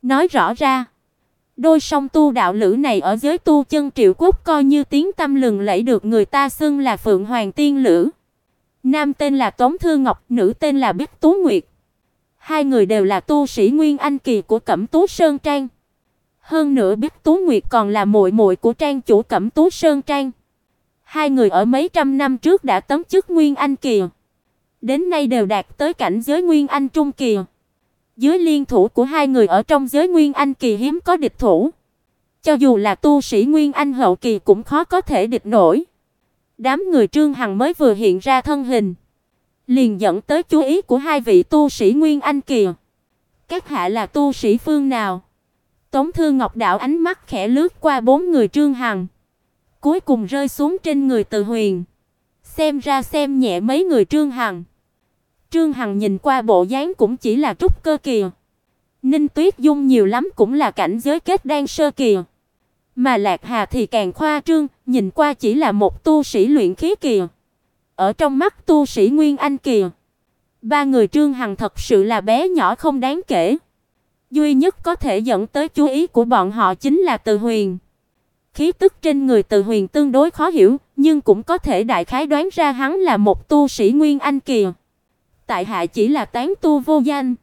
Nói rõ ra, đôi song tu đạo lữ này ở giới tu chân Triệu Quốc coi như tiếng tăm lừng lẫy, được người ta xưng là Phượng Hoàng tiên lữ. Nam tên là Tống Thư Ngọc, nữ tên là Bích Tú Nguyệt. Hai người đều là tu sĩ Nguyên Anh kỳ của Cẩm Tú Sơn Trang. Hơn nữa Bích Tú Nguyệt còn là muội muội của trang chủ Cẩm Tú Sơn Trang. Hai người ở mấy trăm năm trước đã tấm chức Nguyên Anh kỳ, đến nay đều đạt tới cảnh giới Nguyên Anh trung kỳ. Dưới liên thủ của hai người ở trong giới Nguyên Anh kỳ hiếm có địch thủ. Cho dù là tu sĩ Nguyên Anh hậu kỳ cũng khó có thể địch nổi. Đám người Trương Hằng mới vừa hiện ra thân hình, liền dẫn tới chú ý của hai vị tu sĩ Nguyên Anh kỳ. Các hạ là tu sĩ phương nào? Tống Thư Ngọc đảo ánh mắt khẽ lướt qua bốn người Trương Hằng, cuối cùng rơi xuống trên người Từ Huyền. Xem ra xem nhẹ mấy người Trương Hằng. Trương Hằng nhìn qua bộ dáng cũng chỉ là trúc cơ kỳ. Ninh Tuyết Dung nhiều lắm cũng là cảnh giới kết đan sơ kỳ. Mà Lạc Hà thì càng khoa trương, nhìn qua chỉ là một tu sĩ luyện khí kỳ. Ở trong mắt tu sĩ Nguyên Anh kỳ, ba người Trương Hằng thật sự là bé nhỏ không đáng kể. Duy nhất có thể dẫn tới chú ý của bọn họ chính là Từ Huyền. Khí tức trên người Từ Huyền tương đối khó hiểu, nhưng cũng có thể đại khái đoán ra hắn là một tu sĩ Nguyên Anh kỳ. Tại hạ chỉ là tán tu vô danh.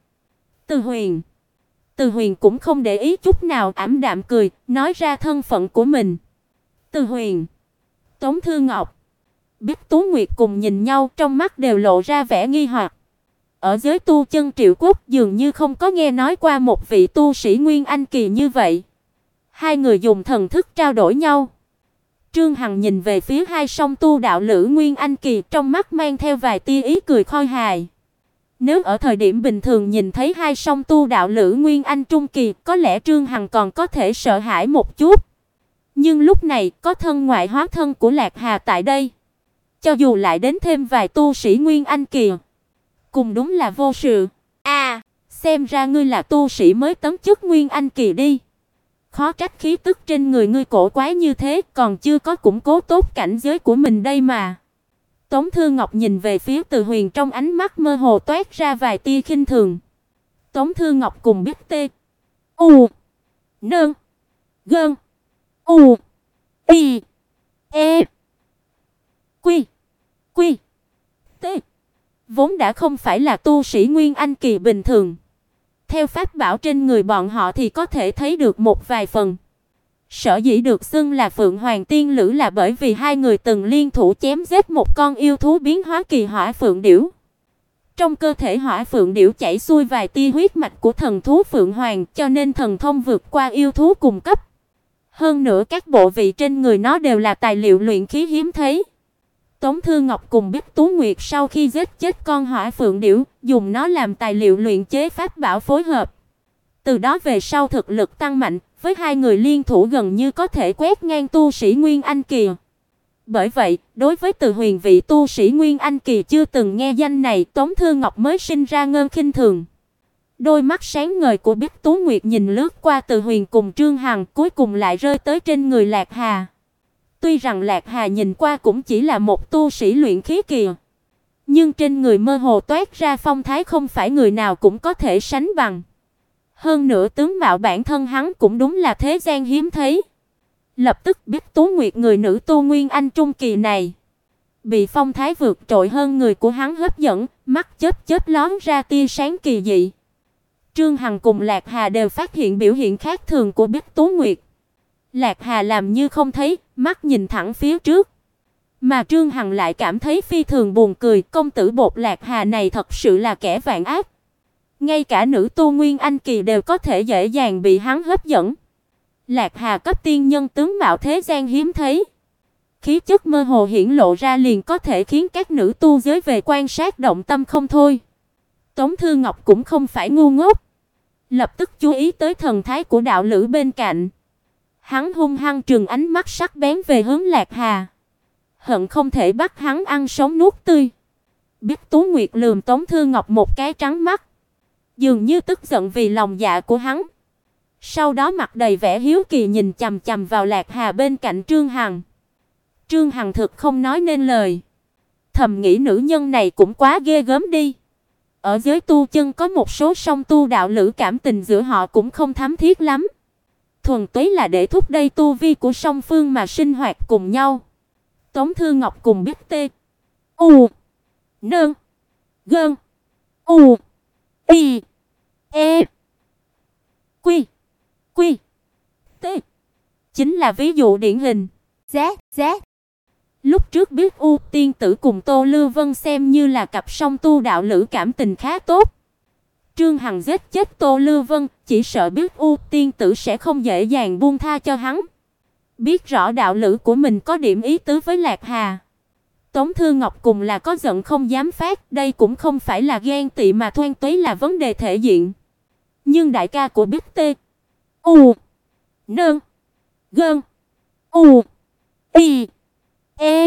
Từ Huyền cũng không để ý chút nào, ảm đạm cười, nói ra thân phận của mình. Từ Huyền, Tống Thư Ngọc, Bích Tú Nguyệt cùng nhìn nhau, trong mắt đều lộ ra vẻ nghi hoặc. Ở giới tu chân Triệu Quốc dường như không có nghe nói qua một vị tu sĩ Nguyên Anh kỳ như vậy. Hai người dùng thần thức trao đổi nhau. Trương Hằng nhìn về phía hai song tu đạo lữ Nguyên Anh kỳ, trong mắt mang theo vài tia ý cười khôi hài. Nếu ở thời điểm bình thường nhìn thấy hai song tu đạo lữ Nguyên Anh trung kỳ, có lẽ Trương Hằng còn có thể sợ hãi một chút. Nhưng lúc này, có thân ngoại hóa thân của Lạc Hà tại đây, cho dù lại đến thêm vài tu sĩ Nguyên Anh kỳ, cùng đúng là vô sự. Xem ra ngươi là tu sĩ mới tấm chức Nguyên Anh kỳ đi. Khó trách khí tức trên người ngươi cổ quái như thế, còn chưa có củng cố tốt cảnh giới của mình đây mà. Tống Thư Ngọc nhìn về phía Từ Huyền, trong ánh mắt mơ hồ toát ra vài tia khinh thường. Tống Thư Ngọc cùng biết tê u nương gơn u y e quy quy tê vốn đã không phải là tu sĩ Nguyên Anh kỳ bình thường. Theo pháp bảo trên người bọn họ thì có thể thấy được một vài phần. Sở dĩ được xưng là Phượng Hoàng tiên lữ là bởi vì hai người từng liên thủ chém giết một con yêu thú biến hóa kỳ hỏa phượng điểu. Trong cơ thể hỏa phượng điểu chảy xuôi vài tia huyết mạch của thần thú Phượng Hoàng, cho nên thần thông vượt qua yêu thú cùng cấp. Hơn nữa các bộ vị trên người nó đều là tài liệu luyện khí hiếm thấy. Tống Thư Ngọc cùng Bích Tú Nguyệt sau khi giết chết con hỏa phượng điểu, dùng nó làm tài liệu luyện chế pháp bảo phối hợp. Từ đó về sau thực lực tăng mạnh, với hai người liên thủ gần như có thể quét ngang tu sĩ Nguyên Anh kỳ. Bởi vậy, đối với Từ Huyền vị tu sĩ Nguyên Anh kỳ chưa từng nghe danh này, Tống Thư Ngọc mới sinh ra ngơn khinh thường. Đôi mắt sáng ngời của Bích Tú Nguyệt nhìn lướt qua Từ Huyền cùng Trương Hằng, cuối cùng lại rơi tới trên người Lạc Hà. Tuy rằng Lạc Hà nhìn qua cũng chỉ là một tu sĩ luyện khí kỳ, nhưng trên người mơ hồ toát ra phong thái không phải người nào cũng có thể sánh bằng. Hơn nữa tướng mạo bản thân hắn cũng đúng là thế gian hiếm thấy. Lập tức Bích Tú Nguyệt, người nữ tu Nguyên Anh trung kỳ này, bị phong thái vượt trội hơn người của hắn hấp dẫn, mắt chớp chớp lóe ra tia sáng kỳ dị. Trương Hằng cùng Lạc Hà đều phát hiện biểu hiện khác thường của Bích Tú Nguyệt. Lạc Hà làm như không thấy, mắt nhìn thẳng phía trước. Mà Trương Hằng lại cảm thấy phi thường buồn cười, công tử bột Lạc Hà này thật sự là kẻ vạn ác. Ngay cả nữ tu Nguyên Anh kỳ đều có thể dễ dàng bị hắn hấp dẫn. Lạc Hà cấp tiên nhân tướng mạo thế gian hiếm thấy, khí chất mơ hồ hiển lộ ra liền có thể khiến các nữ tu giới về quan sát động tâm không thôi. Tống Thư Ngọc cũng không phải ngu ngốc, lập tức chú ý tới thần thái của đạo lữ bên cạnh. Hắn hung hăng trừng ánh mắt sắc bén về hướng Lạc Hà, hận không thể bắt hắn ăn sống nuốt tươi. Bích Tú Nguyệt lườm Tống Thư Ngọc một cái trắng mắt, dường như tức giận vì lòng dạ của hắn. Sau đó mặt đầy vẻ hiếu kỳ nhìn chằm chằm vào Lạc Hà bên cạnh Trương Hằng. Trương Hằng thực không nói nên lời, thầm nghĩ nữ nhân này cũng quá ghê gớm đi. Ở giới tu chân có một số song tu đạo lữ cảm tình giữa họ cũng không thắm thiết lắm. Thuần túy là để thúc đẩy tu vi của song phương mà sinh hoạt cùng nhau. Tống Thư Ngọc cùng Bích Tê U Nương Gơn U Y E Quy Quy T chính là ví dụ điển hình. Z. Lúc trước biết U tiên tử cùng Tô Lưu Vân xem như là cặp song tu đạo lữ cảm tình khá tốt. Trương Hằng giết chết Tô Lưu Vân, chỉ sợ biết U tiên tử sẽ không dễ dàng buông tha cho hắn. Biết rõ đạo lữ của mình có điểm ý tứ với Lạc Hà, Tống Thư Ngọc cùng là có giận không dám phát, đây cũng không phải là ghen tị mà thuần túy là vấn đề thể diện. Nhưng đại ca của Bích Tê U Nương Gơn U Y E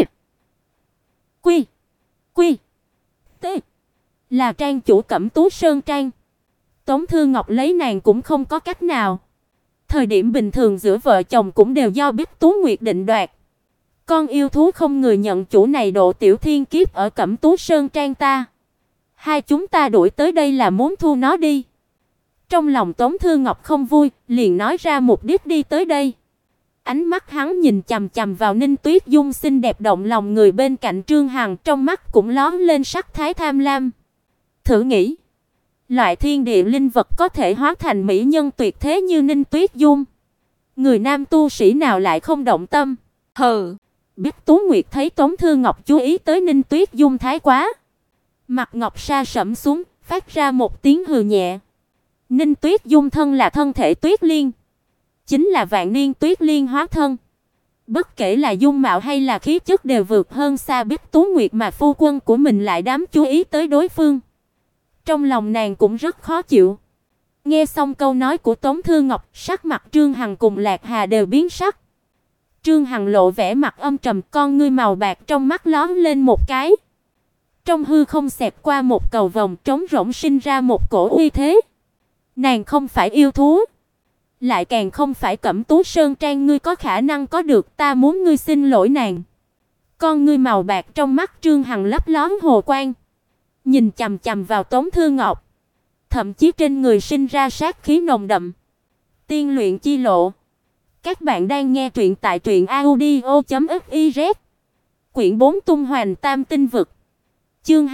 Quy Quy T là trang chủ Cẩm Tú Sơn Trang. Tống Thư Ngọc lấy nàng cũng không có cách nào. Thời điểm bình thường giữa vợ chồng cũng đều do Bích Tú Nguyệt định đoạt. Con yêu thú không người nhận chủ này độ tiểu thiên kiếp ở Cẩm Tú Sơn Trang ta. Hai chúng ta đuổi tới đây là muốn thu nó đi. Trong lòng Tống Thư Ngọc không vui, liền nói ra mục đích đi tới đây. Ánh mắt hắn nhìn chằm chằm vào Ninh Tuyết Dung xinh đẹp động lòng người bên cạnh Trương Hằng, trong mắt cũng lóe lên sắc thái tham lam. Thử nghĩ, loại thiên địa linh vật có thể hóa thành mỹ nhân tuyệt thế như Ninh Tuyết Dung, người nam tu sĩ nào lại không động tâm? Hừ. Bích Tú Nguyệt thấy Tống Thư Ngọc chú ý tới Ninh Tuyết Dung thái quá, mặt ngọc sa sẫm xuống, phát ra một tiếng hừ nhẹ. Ninh Tuyết Dung thân là thân thể Tuyết Liên, chính là vạn niên Tuyết Liên hóa thân. Bất kể là dung mạo hay là khí chất đều vượt hơn xa Bích Tú Nguyệt, mà phu quân của mình lại dám chú ý tới đối phương. Trong lòng nàng cũng rất khó chịu. Nghe xong câu nói của Tống Thư Ngọc, sắc mặt Trương Hằng cùng Lạc Hà đều biến sắc. Trương Hằng lộ vẻ mặt âm trầm, con ngươi màu bạc trong mắt lóe lên một cái. Trong hư không xẹt qua một cầu vồng trống rỗng, sinh ra một cổ uy thế. Nàng không phải yêu thú, lại càng không phải Cẩm Tú Sơn Trang ngươi có khả năng có được, ta muốn ngươi xin lỗi nàng. Con ngươi màu bạc trong mắt Trương Hằng lấp lóe hồ quang, nhìn chằm chằm vào Tống Thư Ngọc, thậm chí trên người sinh ra sát khí nồng đậm. Tiên luyện chi lộ. Các bạn đang nghe truyện tại truyệnaudio.fiz. Quyển 4 Tung Hoành Tam Tinh Vực. Chương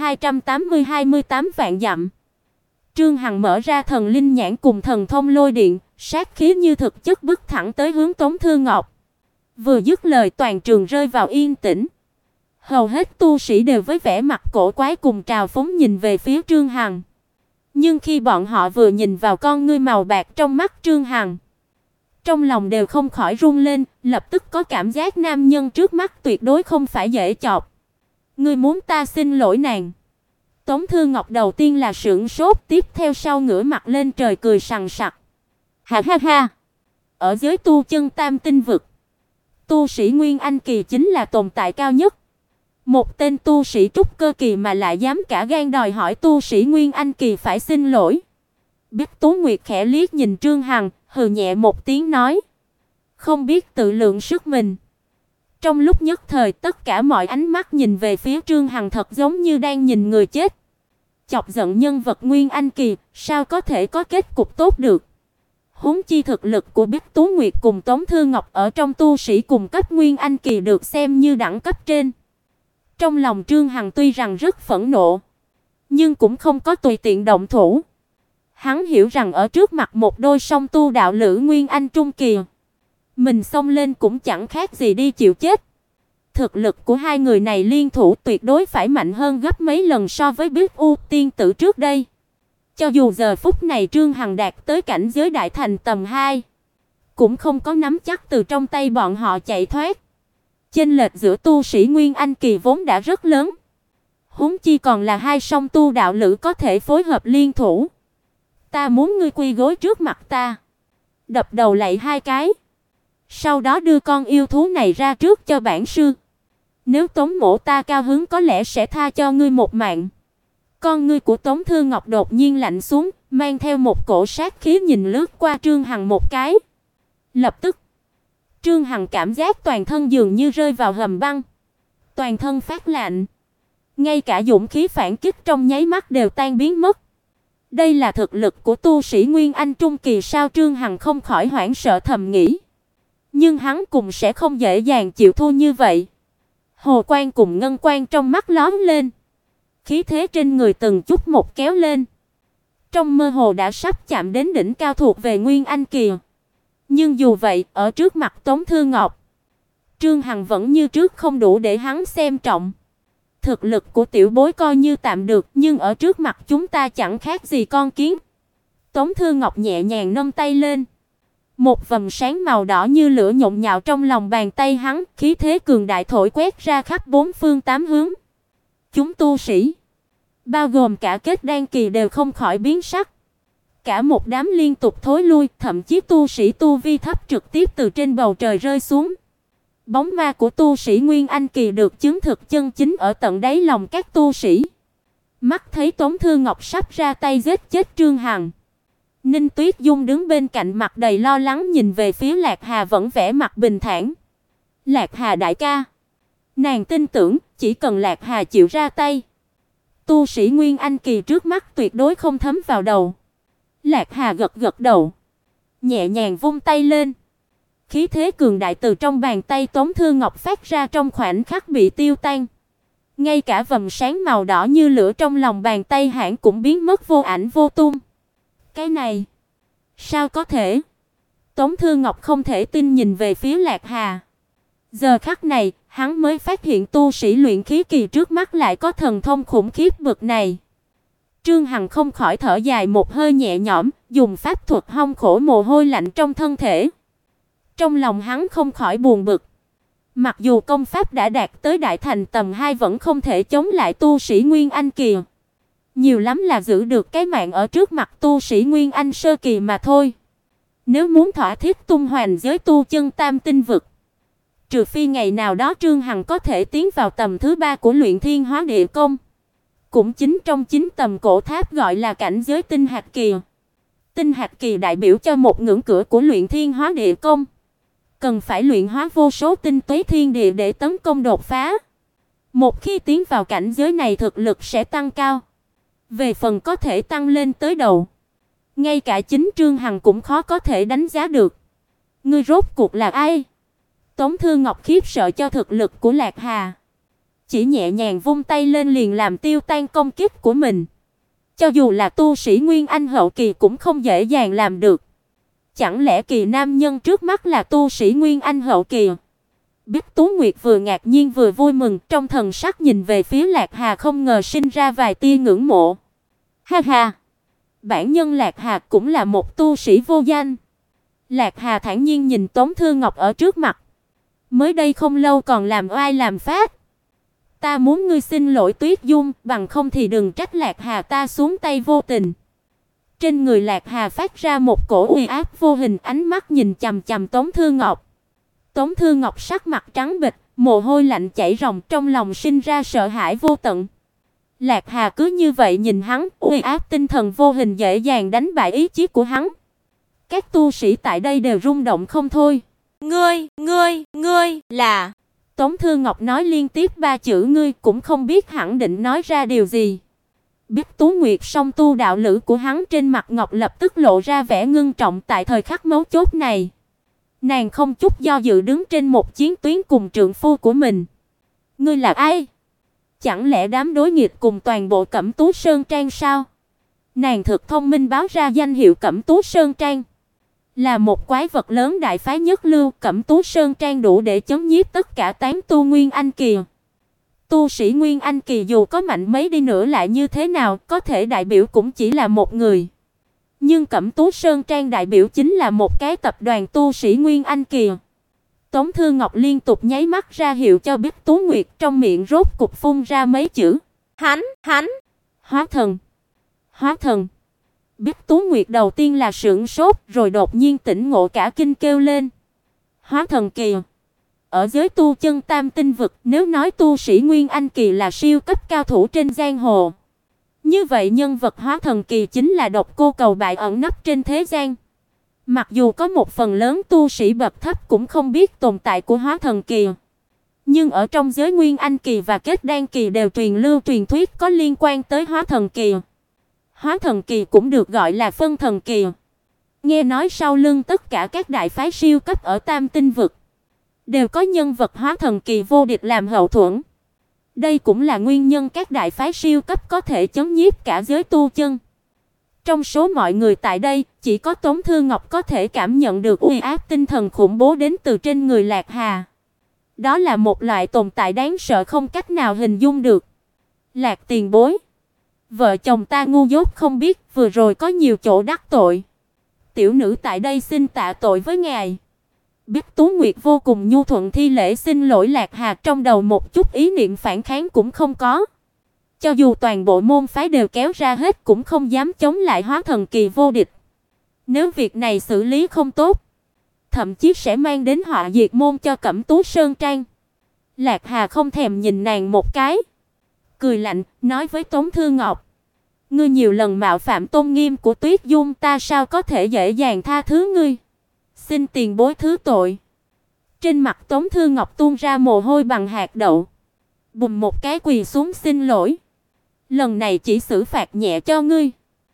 280-28 vạn dặm. Trương Hằng mở ra thần linh nhãn cùng thần thông lôi điện, sát khí như thực chất bức thẳng tới hướng Tống Thư Ngọc. Vừa dứt lời, toàn trường rơi vào yên tĩnh. Hầu hết tu sĩ đều với vẻ mặt cổ quái cùng trào phúng nhìn về phía Trương Hằng. Nhưng khi bọn họ vừa nhìn vào con ngươi màu bạc trong mắt Trương Hằng, trong lòng đều không khỏi run lên, lập tức có cảm giác nam nhân trước mắt tuyệt đối không phải dễ chọc. Ngươi muốn ta xin lỗi nàng? Tống Thư Ngọc đầu tiên là sửng sốt, tiếp theo sau ngửa mặt lên trời cười sằng sặc. Ha ha ha. Ở giới tu chân Tam Tinh Vực, tu sĩ Nguyên Anh kỳ chính là tồn tại cao nhất. Một tên tu sĩ trúc cơ kỳ mà lại dám cả gan đòi hỏi tu sĩ Nguyên Anh kỳ phải xin lỗi. Bích Tú Nguyệt khẽ liếc nhìn Trương Hằng, hừ nhẹ một tiếng nói: "Không biết tự lượng sức mình." Trong lúc nhất thời, tất cả mọi ánh mắt nhìn về phía Trương Hằng thật giống như đang nhìn người chết. Chọc giận nhân vật Nguyên Anh kỳ, sao có thể có kết cục tốt được? Huống chi thực lực của Bích Tú Nguyệt cùng Tống Thư Ngọc ở trong tu sĩ cùng cấp Nguyên Anh kỳ được xem như đẳng cấp trên. Trong lòng Trương Hằng tuy rằng rất phẫn nộ, nhưng cũng không có tùy tiện động thủ. Hắn hiểu rằng ở trước mặt một đôi song tu đạo lữ Nguyên Anh trung kỳ, mình xông lên cũng chẳng khác gì đi chịu chết. Thực lực của hai người này liên thủ tuyệt đối phải mạnh hơn gấp mấy lần so với Bích U tiên tử trước đây. Cho dù giờ phút này Trương Hằng đạt tới cảnh giới đại thành tầm 2, cũng không có nắm chắc từ trong tay bọn họ chạy thoát. Chênh lệch giữa tu sĩ Nguyên Anh kỳ vốn đã rất lớn, huống chi còn là hai song tu đạo lữ có thể phối hợp liên thủ. Ta muốn ngươi quỳ gối trước mặt ta, đập đầu lạy 2 cái, sau đó đưa con yêu thú này ra trước cho bản sư. Nếu Tống mỗ ta cao hứng có lẽ sẽ tha cho ngươi một mạng. Con ngươi của Tống Thư Ngọc đột nhiên lạnh xuống, mang theo một cổ sát khí nhìn lướt qua Trương Hằng một cái. Lập tức, Trương Hằng cảm giác toàn thân dường như rơi vào hầm băng, toàn thân phát lạnh, ngay cả dũng khí phản kích trong nháy mắt đều tan biến mất. Đây là thực lực của tu sĩ Nguyên Anh trung kỳ sao? Trương Hằng không khỏi hoảng sợ thầm nghĩ. Nhưng hắn cũng sẽ không dễ dàng chịu thua như vậy. Hồ quang cùng ngân quang trong mắt lóe lên, khí thế trên người từng chút một kéo lên. Trong mơ hồ đã sắp chạm đến đỉnh cao thuộc về Nguyên Anh kỳ. Nhưng dù vậy, ở trước mặt Tống Thư Ngọc, Trương Hằng vẫn như trước không đủ để hắn xem trọng. Thực lực của tiểu bối coi như tạm được, nhưng ở trước mặt chúng ta chẳng khác gì con kiến. Tống Thư Ngọc nhẹ nhàng nâng tay lên. Một vầng sáng màu đỏ như lửa nhộn nhạo trong lòng bàn tay hắn, khí thế cường đại thổi quét ra khắp bốn phương tám hướng. Chúng tu sĩ, bao gồm cả kết đan kỳ đều không khỏi biến sắc. Cả một đám liên tục thối lui, thậm chí tu sĩ tu vi thấp trực tiếp từ trên bầu trời rơi xuống. Bóng ma của tu sĩ Nguyên Anh kỳ được chứng thực chân chính ở tận đáy lòng các tu sĩ. Mắt thấy Tống Thư Ngọc sắp ra tay giết chết Trương Hằng, Ninh Tuyết Dung đứng bên cạnh mặt đầy lo lắng nhìn về phía Lạc Hà vẫn vẻ mặt bình thản. Lạc Hà đại ca, nàng tin tưởng chỉ cần Lạc Hà chịu ra tay, tu sĩ Nguyên Anh kỳ trước mắt tuyệt đối không thấm vào đầu. Lạc Hà gật gật đầu, nhẹ nhàng vung tay lên. Khí thế cường đại từ trong bàn tay Tống Thư Ngọc phát ra trong khoảnh khắc bị tiêu tan. Ngay cả vầng sáng màu đỏ như lửa trong lòng bàn tay hãng cũng biến mất vô ảnh vô tung. Cái này, sao có thể? Tống Thư Ngọc không thể tin nhìn về phía Lạc Hà. Giờ khắc này, hắn mới phát hiện tu sĩ luyện khí kỳ trước mắt lại có thần thông khủng khiếp bậc này. Trương Hằng không khỏi thở dài một hơi nhẹ nhõm, dùng pháp thuật hong khổ mồ hôi lạnh trong thân thể. Trong lòng hắn không khỏi buồn bực. Mặc dù công pháp đã đạt tới đại thành tầm 2 vẫn không thể chống lại tu sĩ Nguyên Anh kỳ. Nhiều lắm là giữ được cái mạng ở trước mặt tu sĩ Nguyên Anh sơ kỳ mà thôi. Nếu muốn thỏa thiết tung hoành giới tu chân tam tinh vực, trừ phi ngày nào đó Trương Hằng có thể tiến vào tầm thứ 3 của luyện thiên hóa địa công. Cũng chính trong 9 tầm cổ tháp gọi là cảnh giới tinh hạt kỳ. Tinh hạt kỳ đại biểu cho một ngưỡng cửa của luyện thiên hóa địa công. Cần phải luyện hóa vô số tinh túy thiên địa để tấn công đột phá. Một khi tiến vào cảnh giới này thực lực sẽ tăng cao. Về phần có thể tăng lên tới đầu, ngay cả chính Trương Hằng cũng khó có thể đánh giá được. Ngươi rốt cuộc là ai? Tống Thư Ngọc khiếp sợ cho thực lực của Lạc Hà, chỉ nhẹ nhàng vung tay lên liền làm tiêu tan công kích của mình. Cho dù là tu sĩ Nguyên Anh hậu kỳ cũng không dễ dàng làm được. Chẳng lẽ kỳ nam nhân trước mắt là tu sĩ Nguyên Anh hậu kỳ? Bích Tú Nguyệt vừa ngạc nhiên vừa vui mừng, trong thần sắc nhìn về phía Lạc Hà không ngờ sinh ra vài tia ngưỡng mộ. Ha ha, bản nhân Lạc Hà cũng là một tu sĩ vô danh. Lạc Hà thản nhiên nhìn Tống Thư Ngọc ở trước mặt. Mới đây không lâu còn làm oai làm phát. Ta muốn ngươi xin lỗi Tuyết Dung, bằng không thì đừng trách Lạc Hà ta xuống tay vô tình. Trên người Lạc Hà phát ra một cổ uy áp vô hình, ánh mắt nhìn chằm chằm Tống Thư Ngọc. Tống Thư Ngọc sắc mặt trắng bệch, mồ hôi lạnh chảy ròng, trong lòng sinh ra sợ hãi vô tận. Lạc Hà cứ như vậy nhìn hắn, uy áp tinh thần vô hình dễ dàng đánh bại ý chí của hắn. Các tu sĩ tại đây đều rung động không thôi. Ngươi là... Tống Thư Ngọc nói liên tiếp 3 chữ ngươi cũng không biết hẳn định nói ra điều gì. Bích Tú Nguyệt song tu đạo lữ của hắn trên mặt ngọc lập tức lộ ra vẻ ngưng trọng tại thời khắc mấu chốt này. Nàng không chút do dự đứng trên một chiến tuyến cùng trượng phu của mình. Ngươi là ai? Chẳng lẽ đám đối nghịch cùng toàn bộ Cẩm Tú Sơn Trang sao? Nàng thực thông minh báo ra danh hiệu Cẩm Tú Sơn Trang. Là một quái vật lớn đại phái nhất lưu, Cẩm Tú Sơn Trang đủ để chấn nhiếp tất cả tán tu Nguyên Anh kỳ. Tu sĩ Nguyên Anh kỳ dù có mạnh mấy đi nữa lại như thế nào, có thể đại biểu cũng chỉ là một người. Nhưng Cẩm Tú Sơn Trang đại biểu chính là một cái tập đoàn tu sĩ Nguyên Anh kỳ. Tống Thư Ngọc liên tục nháy mắt ra hiệu cho Bích Tú Nguyệt, trong miệng rốt cục phun ra mấy chữ. Hắn, hóa thần. Bích Tú Nguyệt đầu tiên là sửng sốt, rồi đột nhiên tỉnh ngộ cả kinh kêu lên. Hóa thần kỳ. Ở giới tu chân tam tinh vực, nếu nói tu sĩ Nguyên Anh kỳ là siêu cấp cao thủ trên giang hồ, như vậy nhân vật hóa thần kỳ chính là độc cô cầu bại ẩn nấp trên thế gian. Mặc dù có một phần lớn tu sĩ bậc thấp cũng không biết tồn tại của hóa thần kỳ, Nhưng ở trong giới Nguyên Anh kỳ và Kết Đan kỳ đều truyền lưu truyền thuyết có liên quan tới Hóa Thần kỳ. Hóa Thần kỳ cũng được gọi là Phân Thần kỳ. Nghe nói sau lưng tất cả các đại phái siêu cấp ở Tam Tinh vực đều có nhân vật Hóa Thần kỳ vô địch làm hậu thuẫn. Đây cũng là nguyên nhân các đại phái siêu cấp có thể chấn nhiếp cả giới tu chân. Trong số mọi người tại đây, chỉ có Tống Thư Ngọc có thể cảm nhận được uy áp tinh thần khủng bố đến từ trên người Lạc Hà. Đó là một loại tồn tại đáng sợ không cách nào hình dung được. Lạc tiền bối, vợ chồng ta ngu dốt không biết, vừa rồi có nhiều chỗ đắc tội. Tiểu nữ tại đây xin tạ tội với ngài. Bích Tú Nguyệt vô cùng nhu thuận thi lễ xin lỗi Lạc Hà, trong đầu một chút ý niệm phản kháng cũng không có. Cho dù toàn bộ môn phái đều kéo ra hết cũng không dám chống lại Hóa Thần kỳ vô địch. Nếu việc này xử lý không tốt, thậm chí sẽ mang đến họa diệt môn cho Cẩm Tú Sơn Trang. Lạc Hà không thèm nhìn nàng một cái, cười lạnh, nói với Tống Thư Ngọc: "Ngươi nhiều lần mạo phạm tôn nghiêm của Tuyết Dung, ta sao có thể dễ dàng tha thứ ngươi? Xin tiền bối thứ tội." Trên mặt Tống Thư Ngọc tuôn ra mồ hôi bằng hạt đậu, bùm một cái quỳ xuống xin lỗi. "Lần này chỉ xử phạt nhẹ cho ngươi."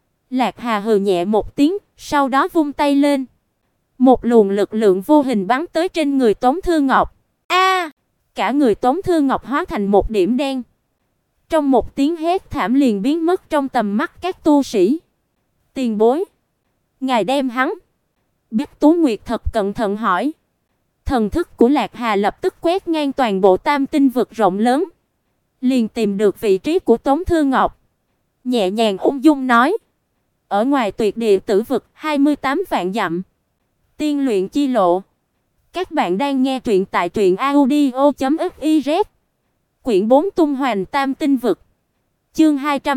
Lạc Hà hừ nhẹ một tiếng, sau đó vung tay lên. Một luồng lực lượng vô hình bắn tới trên người Tống Thư Ngọc. A! Cả người Tống Thư Ngọc hóa thành một điểm đen. Trong một tiếng hét thảm liền biến mất trong tầm mắt các tu sĩ. "Tiền bối, ngài đem hắn?" Bích Tú Nguyệt thật cẩn thận hỏi. Thần thức của Lạc Hà lập tức quét ngang toàn bộ Tam Tinh vực rộng lớn, liền tìm được vị trí của Tống Thư Ngọc. Nhẹ nhàng ung dung nói: "Ở ngoài Tuyệt Địa Tử vực 28 vạn dặm, tiên luyện chi lộ." Các bạn đang nghe truyện tại truyệnaudio.fiz. Quyển 4 Tung Hoành Tam Tinh vực. Chương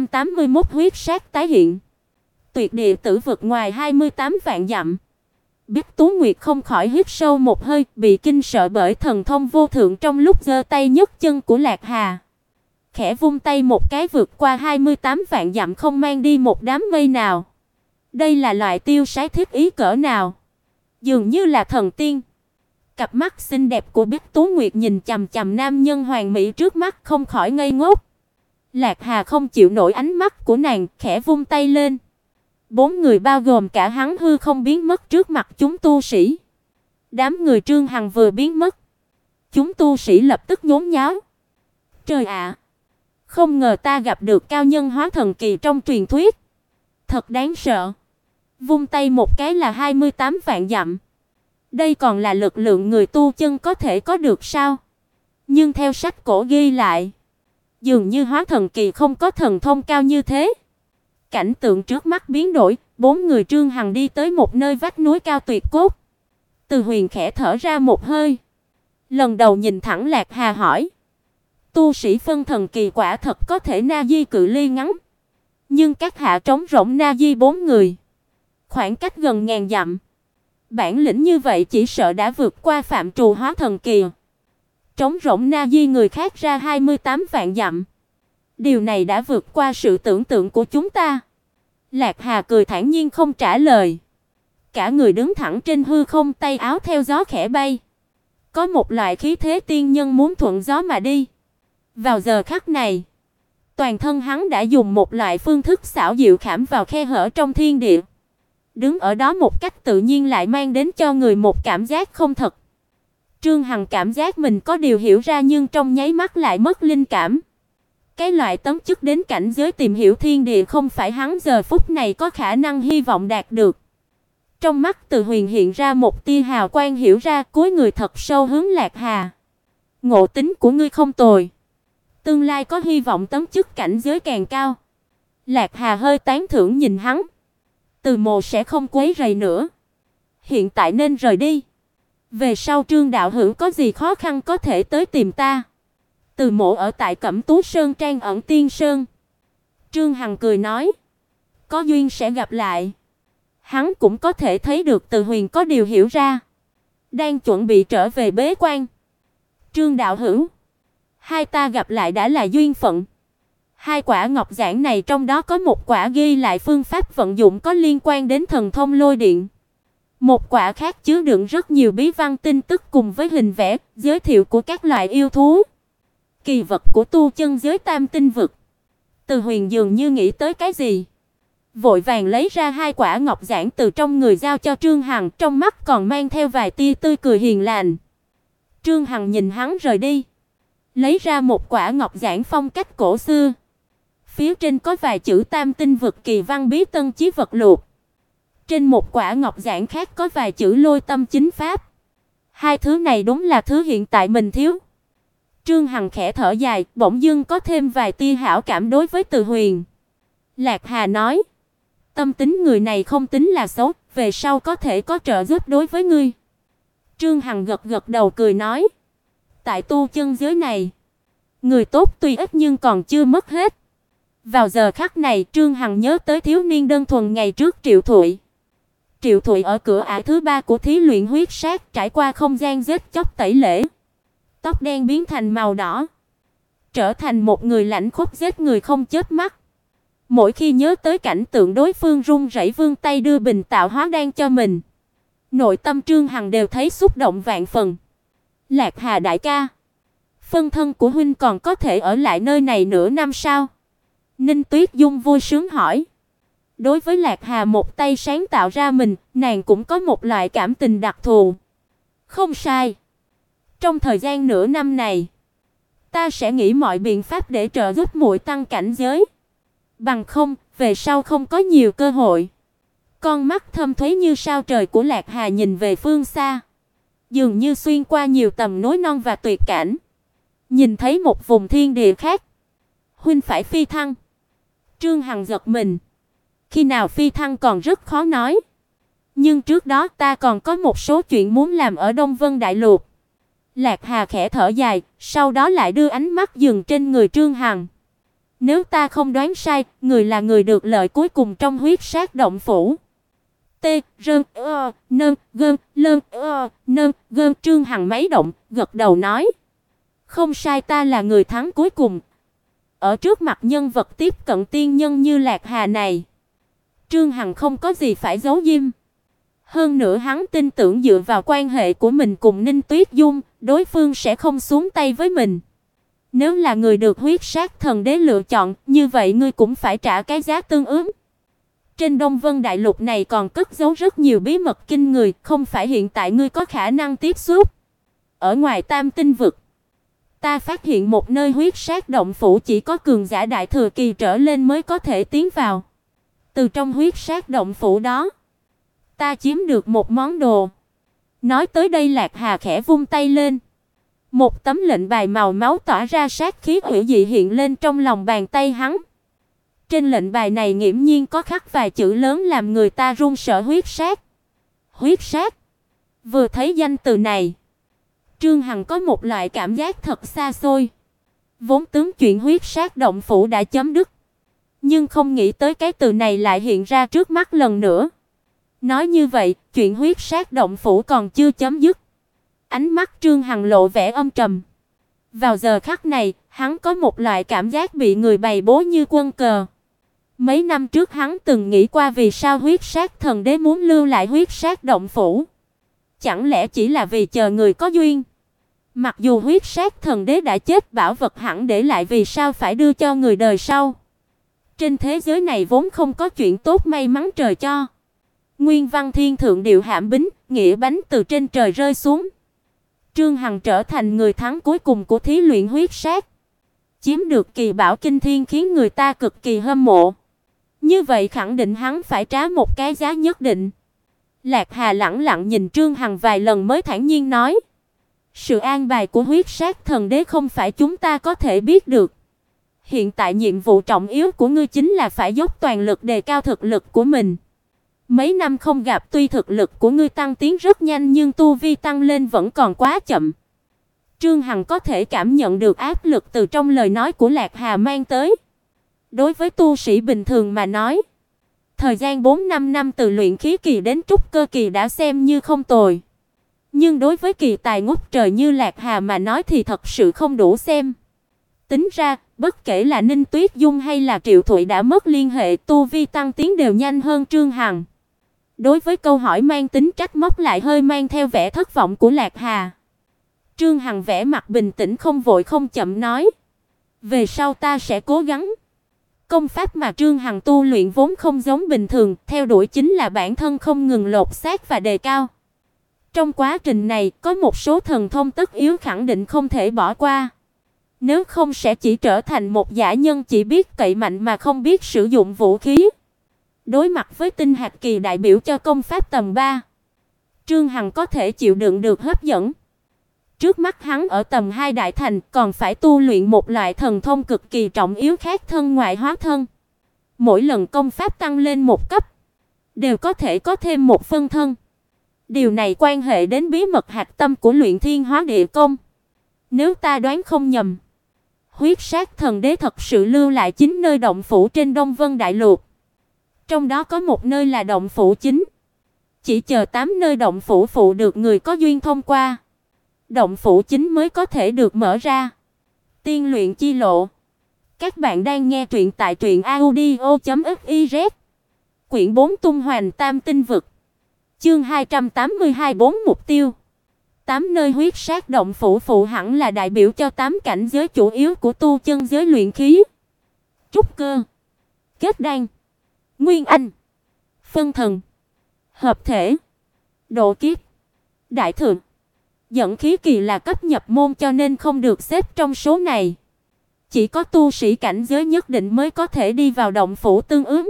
281 huyết sát tái hiện. Tuyệt Địa Tử vực ngoài 28 vạn dặm. Bích Tú Nguyệt không khỏi hít sâu một hơi, bị kinh sợ bởi thần thông vô thượng trong lúc giơ tay nhấc chân của Lạc Hà. Khẽ vung tay một cái vượt qua 28 vạn dặm không mang đi một đám mây nào. Đây là loại tiêu sái thiết ý cỡ nào? Dường như là thần tiên. Cặp mắt xinh đẹp của Bích Tú Nguyệt nhìn chằm chằm nam nhân hoàn mỹ trước mắt không khỏi ngây ngốc. Lạc Hà không chịu nổi ánh mắt của nàng, khẽ vung tay lên. 4 người bao gồm cả hắn hư không biến mất trước mặt chúng tu sĩ. Đám người Trương Hằng vừa biến mất, chúng tu sĩ lập tức nhốn nháo. Trời ạ, không ngờ ta gặp được cao nhân Hóa Thần kỳ trong truyền thuyết. Thật đáng sợ. Vung tay một cái là 28 vạn dặm. Đây còn là lực lượng người tu chân có thể có được sao? Nhưng theo sách cổ ghi lại, dường như Hóa Thần kỳ không có thần thông cao như thế. Cảnh tượng trước mắt biến đổi, 4 người Trương Hằng đi tới một nơi vách núi cao tuyệt cốt. Từ Huyền khẽ thở ra một hơi, lần đầu nhìn thẳng Lạc Hà hỏi: "Tu sĩ phân thần kỳ quả thật có thể na di cự ly ngắn, nhưng các hạ trống rỗng na di 4 người, khoảng cách gần ngàn dặm. Bản lĩnh như vậy chỉ sợ đã vượt qua phạm trù Hóa Thần kỳ. Trống rỗng na di người khác ra 28 vạn dặm. Điều này đã vượt qua sự tưởng tượng của chúng ta." Lạc Hà cười thản nhiên không trả lời. Cả người đứng thẳng trên hư không, tay áo theo gió khẽ bay. Có một loại khí thế tiên nhân muốn thuận gió mà đi. Vào giờ khắc này, toàn thân hắn đã dùng một loại phương thức xảo diệu khảm vào khe hở trong thiên địa. Đứng ở đó một cách tự nhiên lại mang đến cho người một cảm giác không thật. Trương Hằng cảm giác mình có điều hiểu ra nhưng trong nháy mắt lại mất linh cảm. Cái loại tấm chức đến cảnh giới tìm hiểu thiên địa không phải hắn giờ phút này có khả năng hy vọng đạt được. Trong mắt Từ Huyền hiện ra một tia hào quang hiểu ra, cúi người thật sâu hướng Lạc Hà. "Ngộ tính của ngươi không tồi. Tương lai có hy vọng tấm chức cảnh giới càng cao." Lạc Hà hơi tán thưởng nhìn hắn. "Từ Mộ sẽ không quấy rầy nữa. Hiện tại nên rời đi. Về sau Trương đạo hữu có gì khó khăn có thể tới tìm ta." Từ Mộ ở tại Cẩm Tú Sơn Trang ẩn Tiên Sơn. Trương Hằng cười nói: "Có duyên sẽ gặp lại." Hắn cũng có thể thấy được Từ Huyền có điều hiểu ra, đang chuẩn bị trở về bế quan. "Trương đạo hữu, hai ta gặp lại đã là duyên phận." Hai quả ngọc giản này trong đó có một quả ghi lại phương pháp vận dụng có liên quan đến thần thông lôi điện. Một quả khác chứa đựng rất nhiều bí văn tin tức cùng với hình vẽ, giới thiệu của các loại yêu thú, kỳ vật của tu chân giới Tam Tinh vực. Từ Huyền dường như nghĩ tới cái gì, vội vàng lấy ra 2 quả ngọc giản từ trong người giao cho Trương Hằng, trong mắt còn mang theo vài tia tươi cười hiền lành. Trương Hằng nhìn hắn rời đi, lấy ra một quả ngọc giản phong cách cổ xưa. Phía trên có vài chữ Tam Tinh vực kỳ văn bí tân chí vật lục. Trên một quả ngọc giản khác có vài chữ lôi tâm chính pháp. 2 thứ này đúng là thứ hiện tại mình thiếu. Trương Hằng khẽ thở dài, bỗng dưng có thêm vài tia hảo cảm đối với Từ Huyền. Lạc Hà nói, tâm tính người này không tính là xấu, về sau có thể có trợ giúp đối với ngươi. Trương Hằng gật gật đầu cười nói, tại tu chân giới này, người tốt tuy ít nhưng còn chưa mất hết. Vào giờ khắc này, Trương Hằng nhớ tới thiếu niên đơn thuần ngày trước Triệu Thụy. Triệu Thụy ở cửa ải thứ 3 của thí luyện huyết sát, trải qua không gian giết chóc tẩy lễ, tóc đen biến thành màu đỏ, trở thành một người lạnh khốc giết người không chớp mắt. Mỗi khi nhớ tới cảnh tượng đối phương run rẩy vươn tay đưa bình tạo hóa đan cho mình, nội tâm Trương Hằng đều thấy xúc động vạn phần. Lạc Hà đại ca, phân thân của huynh còn có thể ở lại nơi này nửa năm sao? Ninh Tuyết Dung vui sướng hỏi. Đối với Lạc Hà một tay sáng tạo ra mình, nàng cũng có một loại cảm tình đặc thù. Không sai. Trong thời gian nửa năm này, ta sẽ nghĩ mọi biện pháp để trợ giúp muội tăng cảnh giới. Bằng không, về sau không có nhiều cơ hội. Con mắt thâm thúy như sao trời của Lạc Hà nhìn về phương xa, dường như xuyên qua nhiều tầm núi non và tuyệt cảnh, nhìn thấy một vùng thiên địa khác. Huynh phải phi thăng. Trương Hằng giật mình. Khi nào phi thăng còn rất khó nói. Nhưng trước đó ta còn có một số chuyện muốn làm ở Đông Vân Đại Lục. Lạc Hà khẽ thở dài, sau đó lại đưa ánh mắt dừng trên người Trương Hằng. Nếu ta không đoán sai, người là người được lợi cuối cùng trong huyết sát động phủ. T, rơn, nơn, gơn, lơn, nơn, gơn. Trương Hằng máy động, gật đầu nói. Không sai, ta là người thắng cuối cùng. Ở trước mặt nhân vật tiếp cận tiên nhân như Lạc Hà này, Trương Hằng không có gì phải giấu giếm. Hơn nữa hắn tin tưởng dựa vào quan hệ của mình cùng Ninh Tuyết Dung, đối phương sẽ không xuống tay với mình. Nếu là người được huyết sát thần đế lựa chọn, như vậy ngươi cũng phải trả cái giá tương ứng. Trên Đông Vân Đại Lục này còn cất giấu rất nhiều bí mật kinh người, không phải hiện tại ngươi có khả năng tiếp xúc. Ở ngoài Tam Tinh vực, ta phát hiện một nơi huyết sát động phủ chỉ có cường giả đại thừa kỳ trở lên mới có thể tiến vào. Từ trong huyết sát động phủ đó, ta chiếm được một món đồ. Nói tới đây Lạc Hà khẽ vung tay lên. Một tấm lệnh bài màu máu tỏa ra sát khí hủy dị hiện lên trong lòng bàn tay hắn. Trên lệnh bài này nghiễm nhiên có khắc vài chữ lớn làm người ta run sợ: huyết sát. Huyết sát. Vừa thấy danh từ này, Trương Hằng có một loại cảm giác thật xa xôi. Vốn tướng chuyện huyết sát động phủ đã chấm dứt, nhưng không nghĩ tới cái từ này lại hiện ra trước mắt lần nữa. Nói như vậy, chuyện huyết sát động phủ còn chưa chấm dứt. Ánh mắt Trương Hằng lộ vẻ âm trầm. Vào giờ khắc này, hắn có một loại cảm giác bị người bày bố như quân cờ. Mấy năm trước hắn từng nghĩ qua vì sao huyết sát thần đế muốn lưu lại huyết sát động phủ. Chẳng lẽ chỉ là vì chờ người có duyên? Mặc dù huyết sát thần đế đã chết, bảo vật hẳn để lại, vì sao phải đưa cho người đời sau? Trên thế giới này vốn không có chuyện tốt may mắn trời cho. Nguyên văn thiên thượng điệu hãm bính, nghĩa bánh từ trên trời rơi xuống. Trương Hằng trở thành người thắng cuối cùng của thí luyện huyết sát, chiếm được kỳ bảo kinh thiên khiến người ta cực kỳ hâm mộ. Như vậy khẳng định hắn phải trả một cái giá nhất định. Lạc Hà lẳng lặng nhìn Trương Hằng vài lần mới thản nhiên nói: sự an bài của huyết sát thần đế không phải chúng ta có thể biết được. Hiện tại nhiệm vụ trọng yếu của ngươi chính là phải dốc toàn lực đề cao thực lực của mình. Mấy năm không gặp, tuy thực lực của ngươi tăng tiến rất nhanh nhưng tu vi tăng lên vẫn còn quá chậm. Trương Hằng có thể cảm nhận được áp lực từ trong lời nói của Lạc Hà mang tới. Đối với tu sĩ bình thường mà nói, thời gian 4-5 năm từ luyện khí kỳ đến trúc cơ kỳ đã xem như không tồi. Nhưng đối với kỳ tài ngút trời như Lạc Hà mà nói thì thật sự không đủ xem. Tính ra, bất kể là Ninh Tuyết Dung hay là Triệu Thụy đã mất liên hệ, tu vi tăng tiến đều nhanh hơn Trương Hằng. Đối với câu hỏi mang tính trách móc lại hơi mang theo vẻ thất vọng của Lạc Hà, Trương Hằng vẻ mặt bình tĩnh không vội không chậm nói: "Về sau ta sẽ cố gắng." Công pháp mà Trương Hằng tu luyện vốn không giống bình thường, theo đuổi chính là bản thân không ngừng lột xác và đề cao. Trong quá trình này, có một số thần thông tất yếu khẳng định không thể bỏ qua. Nếu không sẽ chỉ trở thành một dã nhân chỉ biết cậy mạnh mà không biết sử dụng vũ khí. Đối mặt với tinh hạt kỳ đại biểu cho công pháp tầm 3, Trương Hằng có thể chịu đựng được hấp dẫn. Trước mắt hắn ở tầm 2 đại thành còn phải tu luyện một loại thần thông cực kỳ trọng yếu khác thân ngoại hóa thân. Mỗi lần công pháp tăng lên một cấp, đều có thể có thêm một phân thân. Điều này quan hệ đến bí mật hạch tâm của Luyện Thiên Hóa Địa Công. Nếu ta đoán không nhầm, Huyết Sát Thần Đế thật sự lưu lại 9 nơi động phủ trên Đông Vân Đại Lục. Trong đó có một nơi là động phủ chính. Chỉ chờ 8 nơi động phủ phụ được người có duyên thông qua, động phủ chính mới có thể được mở ra. Tiên luyện chi lộ. Các bạn đang nghe truyện tại truyệnaudio.fiz. Quyển 4 Tung Hoành Tam Tinh Vực. Chương 282 4 mục tiêu. 8 nơi huyết sát động phủ phụ hẳn là đại biểu cho 8 cảnh giới chủ yếu của tu chân giới luyện khí. Trúc cơ, kết đan, nguyên anh, phân thần, hợp thể, độ kiếp, đại thừa. Dẫn khí kỳ là cấp nhập môn cho nên không được xếp trong số này. Chỉ có tu sĩ cảnh giới nhất định mới có thể đi vào động phủ tương ứng.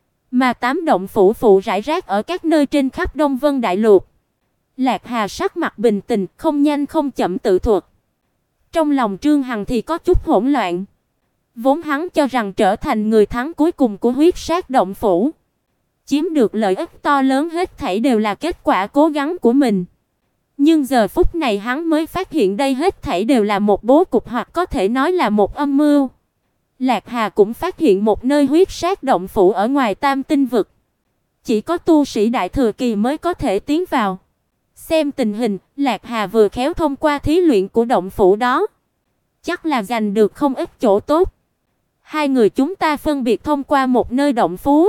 Mà 8 động phủ phụ rải rác ở các nơi trên khắp Đông Vân Đại Lục. Lạc Hà sắc mặt bình tĩnh, không nhanh không chậm tự thuật. Trong lòng Trương Hằng thì có chút hỗn loạn. Vốn hắn cho rằng trở thành người thắng cuối cùng của huyết sát động phủ, chiếm được lợi ích to lớn hết thảy đều là kết quả cố gắng của mình. Nhưng giờ phút này hắn mới phát hiện đây hết thảy đều là một bố cục hoặc có thể nói là một âm mưu. Lạc Hà cũng phát hiện một nơi huyết sát động phủ ở ngoài Tam Tinh Vực. Chỉ có tu sĩ đại thừa kỳ mới có thể tiến vào. Xem tình hình, Lạc Hà vừa khéo thông qua thí luyện của động phủ đó, chắc là giành được không ít chỗ tốt. Hai người chúng ta phân biệt thông qua một nơi động phủ,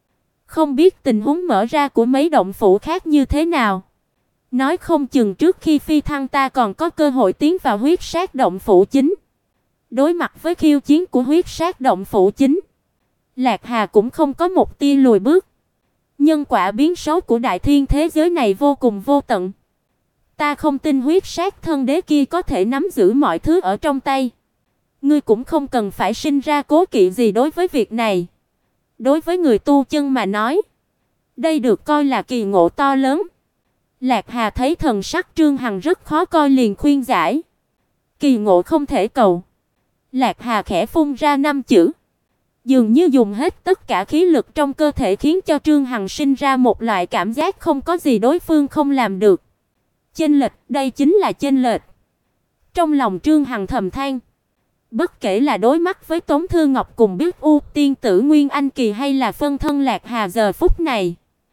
không biết tình huống mở ra của mấy động phủ khác như thế nào. Nói không chừng trước khi phi thăng ta còn có cơ hội tiến vào huyết sát động phủ chính. Đối mặt với khiêu chiến của huyết sát động phủ chính, Lạc Hà cũng không có một tia lùi bước. Nhân quả biến số của đại thiên thế giới này vô cùng vô tận. Ta không tin huyết sát thân đế kia có thể nắm giữ mọi thứ ở trong tay. Ngươi cũng không cần phải sinh ra cố kỵ gì đối với việc này. Đối với người tu chân mà nói, đây được coi là kỳ ngộ to lớn. Lạc Hà thấy thần sắc Trương Hằng rất khó coi liền khuyên giải. Kỳ ngộ không thể cầu. Lạc Hà khẽ phun ra 5 chữ. Dường như dùng hết tất cả khí lực trong cơ thể khiến cho Trương Hằng sinh ra một loại cảm giác không có gì đối phương không làm được. Chênh lệch, đây chính là chênh lệch. Trong lòng Trương Hằng thầm than. Bất kể là đối mắt với Tống Thư Ngọc cùng Biết U tiên tử Nguyên Anh Kỳ hay là phân thân Lạc Hà giờ phút này,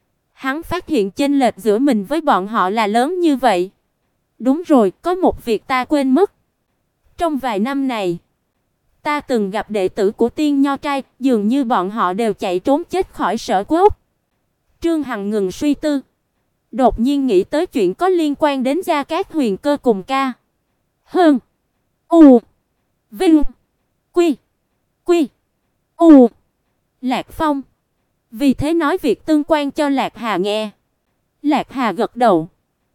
hắn phát hiện chênh lệch giữa mình với bọn họ là lớn như vậy. Đúng rồi, có một việc ta quên mất. Trong vài năm này, ta từng gặp đệ tử của Tiên Nho trai, dường như bọn họ đều chạy trốn chết khỏi Sở Quốc. Trương Hằng ngừng suy tư, đột nhiên nghĩ tới chuyện có liên quan đến Gia Cát Huyền Cơ cùng Ca Hơn U Vinh Quy Quy U Lạc Phong. Vì thế nói việc tương quan cho Lạc Hà nghe. Lạc Hà gật đầu.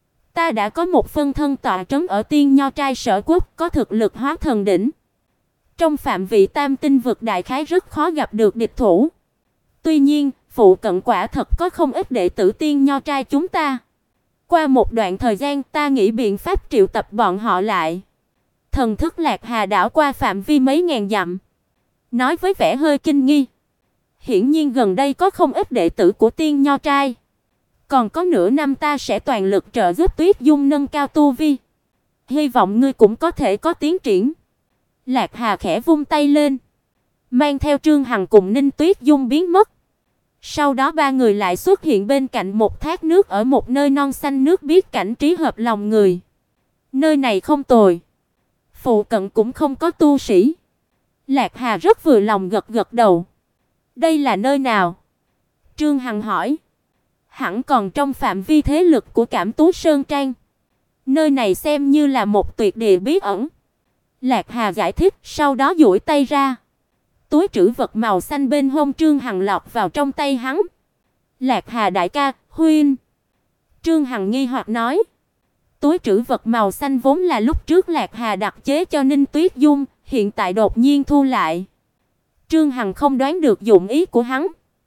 Ta đã có một phân thân tọa trấn ở Tiên Nho trai Sở Quốc, có thực lực hóa thần đỉnh. Trong phạm vị Tam Tinh Vực đại khái rất khó gặp được địch thủ. Tuy nhiên, phụ cận quả thật có không ít đệ tử Tiên Nho trai chúng ta. Qua một đoạn thời gian ta nghĩ biện pháp triệu tập bọn họ lại. Thần thức Lạc Hà đảo qua phạm vi mấy ngàn dặm, nói với vẻ hơi kinh nghi. Hiển nhiên gần đây có không ít đệ tử của Tiên Nho trai. Còn có nửa năm ta sẽ toàn lực trợ giúp Tuyết Dung nâng cao tu vi. Hy vọng ngươi cũng có thể có tiến triển. Lạc Hà khẽ vung tay lên, mang theo Trương Hằng cùng Ninh Tuyết Dung biến mất. Sau đó ba người lại xuất hiện bên cạnh một thác nước ở một nơi non xanh nước biếc, cảnh trí hợp lòng người. Nơi này không tồi. Phụ cận cũng không có tu sĩ. Lạc Hà rất vừa lòng gật gật đầu. Đây là nơi nào? Trương Hằng hỏi. hẳn còn trong phạm vi thế lực của Cảm Tú Sơn Trang. Nơi này xem như là một tuyệt địa bí ẩn. Lạc Hà giải thích, sau đó duỗi tay ra. Túi trữ vật màu xanh bên hông Trương Hằng lọt vào trong tay hắn. Lạc Hà đại ca, huynh. Trương Hằng nghi hoặc nói. Túi trữ vật màu xanh vốn là lúc trước Lạc Hà đặt chế cho Ninh Tuyết Dung, hiện tại đột nhiên thu lại. Trương Hằng không đoán được dụng ý của hắn.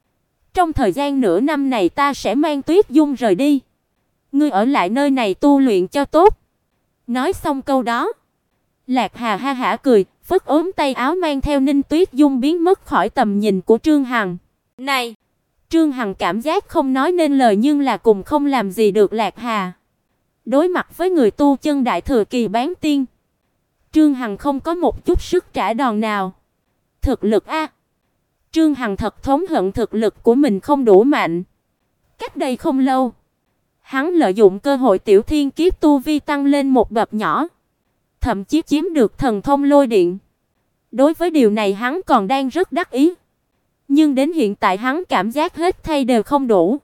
Trong thời gian nửa năm này ta sẽ mang Tuyết Dung rời đi. Ngươi ở lại nơi này tu luyện cho tốt. Nói xong câu đó, Lạc Hà ha hả cười, phất ốm tay áo mang theo Ninh Tuyết Dung biến mất khỏi tầm nhìn của Trương Hằng. Này, Trương Hằng cảm giác không nói nên lời nhưng là cùng không làm gì được Lạc Hà. Đối mặt với người tu chân đại thừa kỳ bán tiên, Trương Hằng không có một chút sức trả đòn nào. Thực lực a. Trương Hằng thật thống hận thực lực của mình không đủ mạnh. Cách đây không lâu, hắn lợi dụng cơ hội tiểu thiên kiếp tu vi tăng lên một bậc nhỏ, thậm chí chiếm được thần thông lôi điện. Đối với điều này hắn còn đang rất đắc ý. Nhưng đến hiện tại hắn cảm giác hết thảy đều không đủ.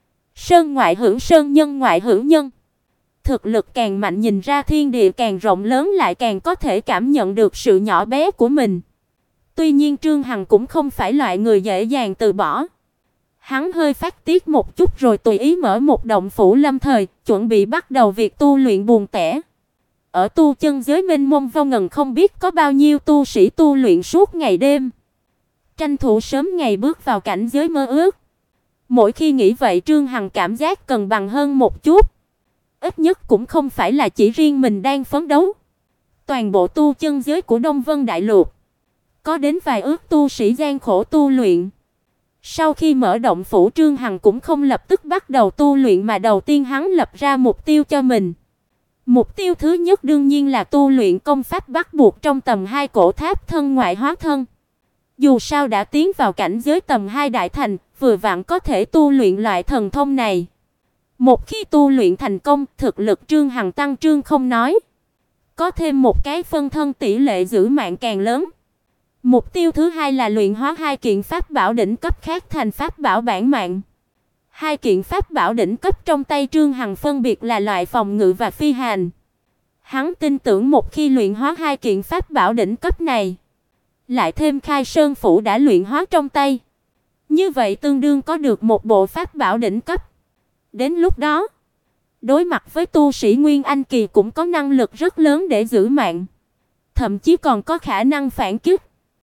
Sơn ngoại hữu sơn, nhân ngoại hữu nhân. Thực lực càng mạnh nhìn ra thiên địa càng rộng lớn, lại càng có thể cảm nhận được sự nhỏ bé của mình. Tuy nhiên Trương Hằng cũng không phải loại người dễ dàng từ bỏ. Hắn hơi phát tiết một chút rồi tùy ý mở một động phủ lâm thời, chuẩn bị bắt đầu việc tu luyện buồn tẻ. Ở tu chân giới mênh mông vô ngần không biết có bao nhiêu tu sĩ tu luyện suốt ngày đêm, tranh thủ sớm ngày bước vào cảnh giới mơ ước. Mỗi khi nghĩ vậy Trương Hằng cảm giác cân bằng hơn một chút. Ít nhất cũng không phải là chỉ riêng mình đang phấn đấu. Toàn bộ tu chân giới của Đông Vân Đại Lục có đến vài ước tu sĩ gian khổ tu luyện. Sau khi mở động phủ, Trương Hằng cũng không lập tức bắt đầu tu luyện mà đầu tiên hắn lập ra mục tiêu cho mình. Mục tiêu thứ nhất đương nhiên là tu luyện công pháp bắt buộc trong tầm 2 cổ tháp thân ngoại hóa thân. Dù sao đã tiến vào cảnh giới tầm 2 đại thành, vừa vặn có thể tu luyện loại thần thông này. Một khi tu luyện thành công, thực lực Trương Hằng tăng trương không nói, có thêm một cái phân thân tỷ lệ giữ mạng càng lớn. Mục tiêu thứ hai là luyện hóa 2 kiện pháp bảo đỉnh cấp khác thành pháp bảo bản mạng. 2 kiện pháp bảo đỉnh cấp trong tay Trương Hằng phân biệt là loại phòng ngự và phi hành. Hắn tin tưởng một khi luyện hóa 2 kiện pháp bảo đỉnh cấp này, lại thêm Khai Sơn phủ đã luyện hóa trong tay, như vậy tương đương có được một bộ pháp bảo đỉnh cấp. Đến lúc đó, đối mặt với tu sĩ Nguyên Anh kỳ cũng có năng lực rất lớn để giữ mạng, thậm chí còn có khả năng phản kích.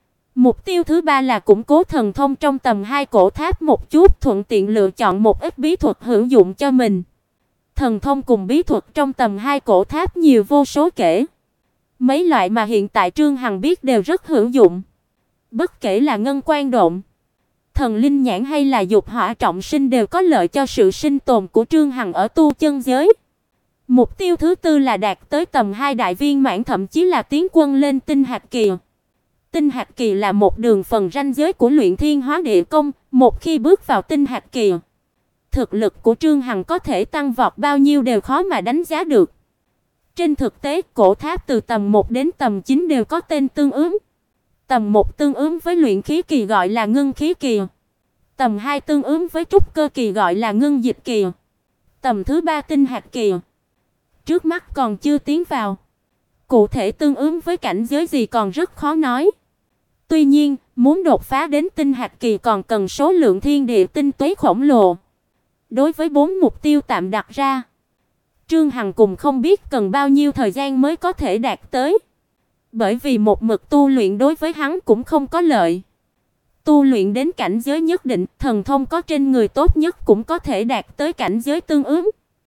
Mục tiêu thứ ba là củng cố thần thông trong tầm 2 cổ tháp một chút, thuận tiện lựa chọn một ít bí thuật hữu dụng cho mình. Thần thông cùng bí thuật trong tầm 2 cổ tháp nhiều vô số kể. Mấy loại mà hiện tại Trương Hằng biết đều rất hữu dụng. Bất kể là ngân quan độn, thần linh nhãn hay là dục hỏa trọng sinh đều có lợi cho sự sinh tồn của Trương Hằng ở tu chân giới. Mục tiêu thứ tư là đạt tới tầm 2 đại viên mãn, thậm chí là tiến quân lên tinh hạt kỳ. Tinh hạt kỳ là một đường phần ranh giới của luyện thiên hóa địa công, một khi bước vào tinh hạt kỳ, thực lực của Trương Hằng có thể tăng vọt bao nhiêu đều khó mà đánh giá được. Trên thực tế, cổ tháp từ tầm 1 đến tầm 9 đều có tên tương ứng. Tầm 1 tương ứng với luyện khí kỳ gọi là ngưng khí kỳ. Tầm 2 tương ứng với trúc cơ kỳ gọi là ngưng dịch kỳ. Tầm thứ 3 tinh hạt kỳ. Trước mắt còn chưa tiến vào. Cụ thể tương ứng với cảnh giới gì còn rất khó nói. Tuy nhiên, muốn đột phá đến tinh hạt kỳ còn cần số lượng thiên địa tinh túy khổng lồ. Đối với 4 mục tiêu tạm đặt ra, Trương Hằng cùng không biết cần bao nhiêu thời gian mới có thể đạt tới. Bởi vì một mực tu luyện đối với hắn cũng không có lợi. Tu luyện đến cảnh giới nhất định, thần thông có trên người tốt nhất cũng có thể đạt tới cảnh giới tương ứng.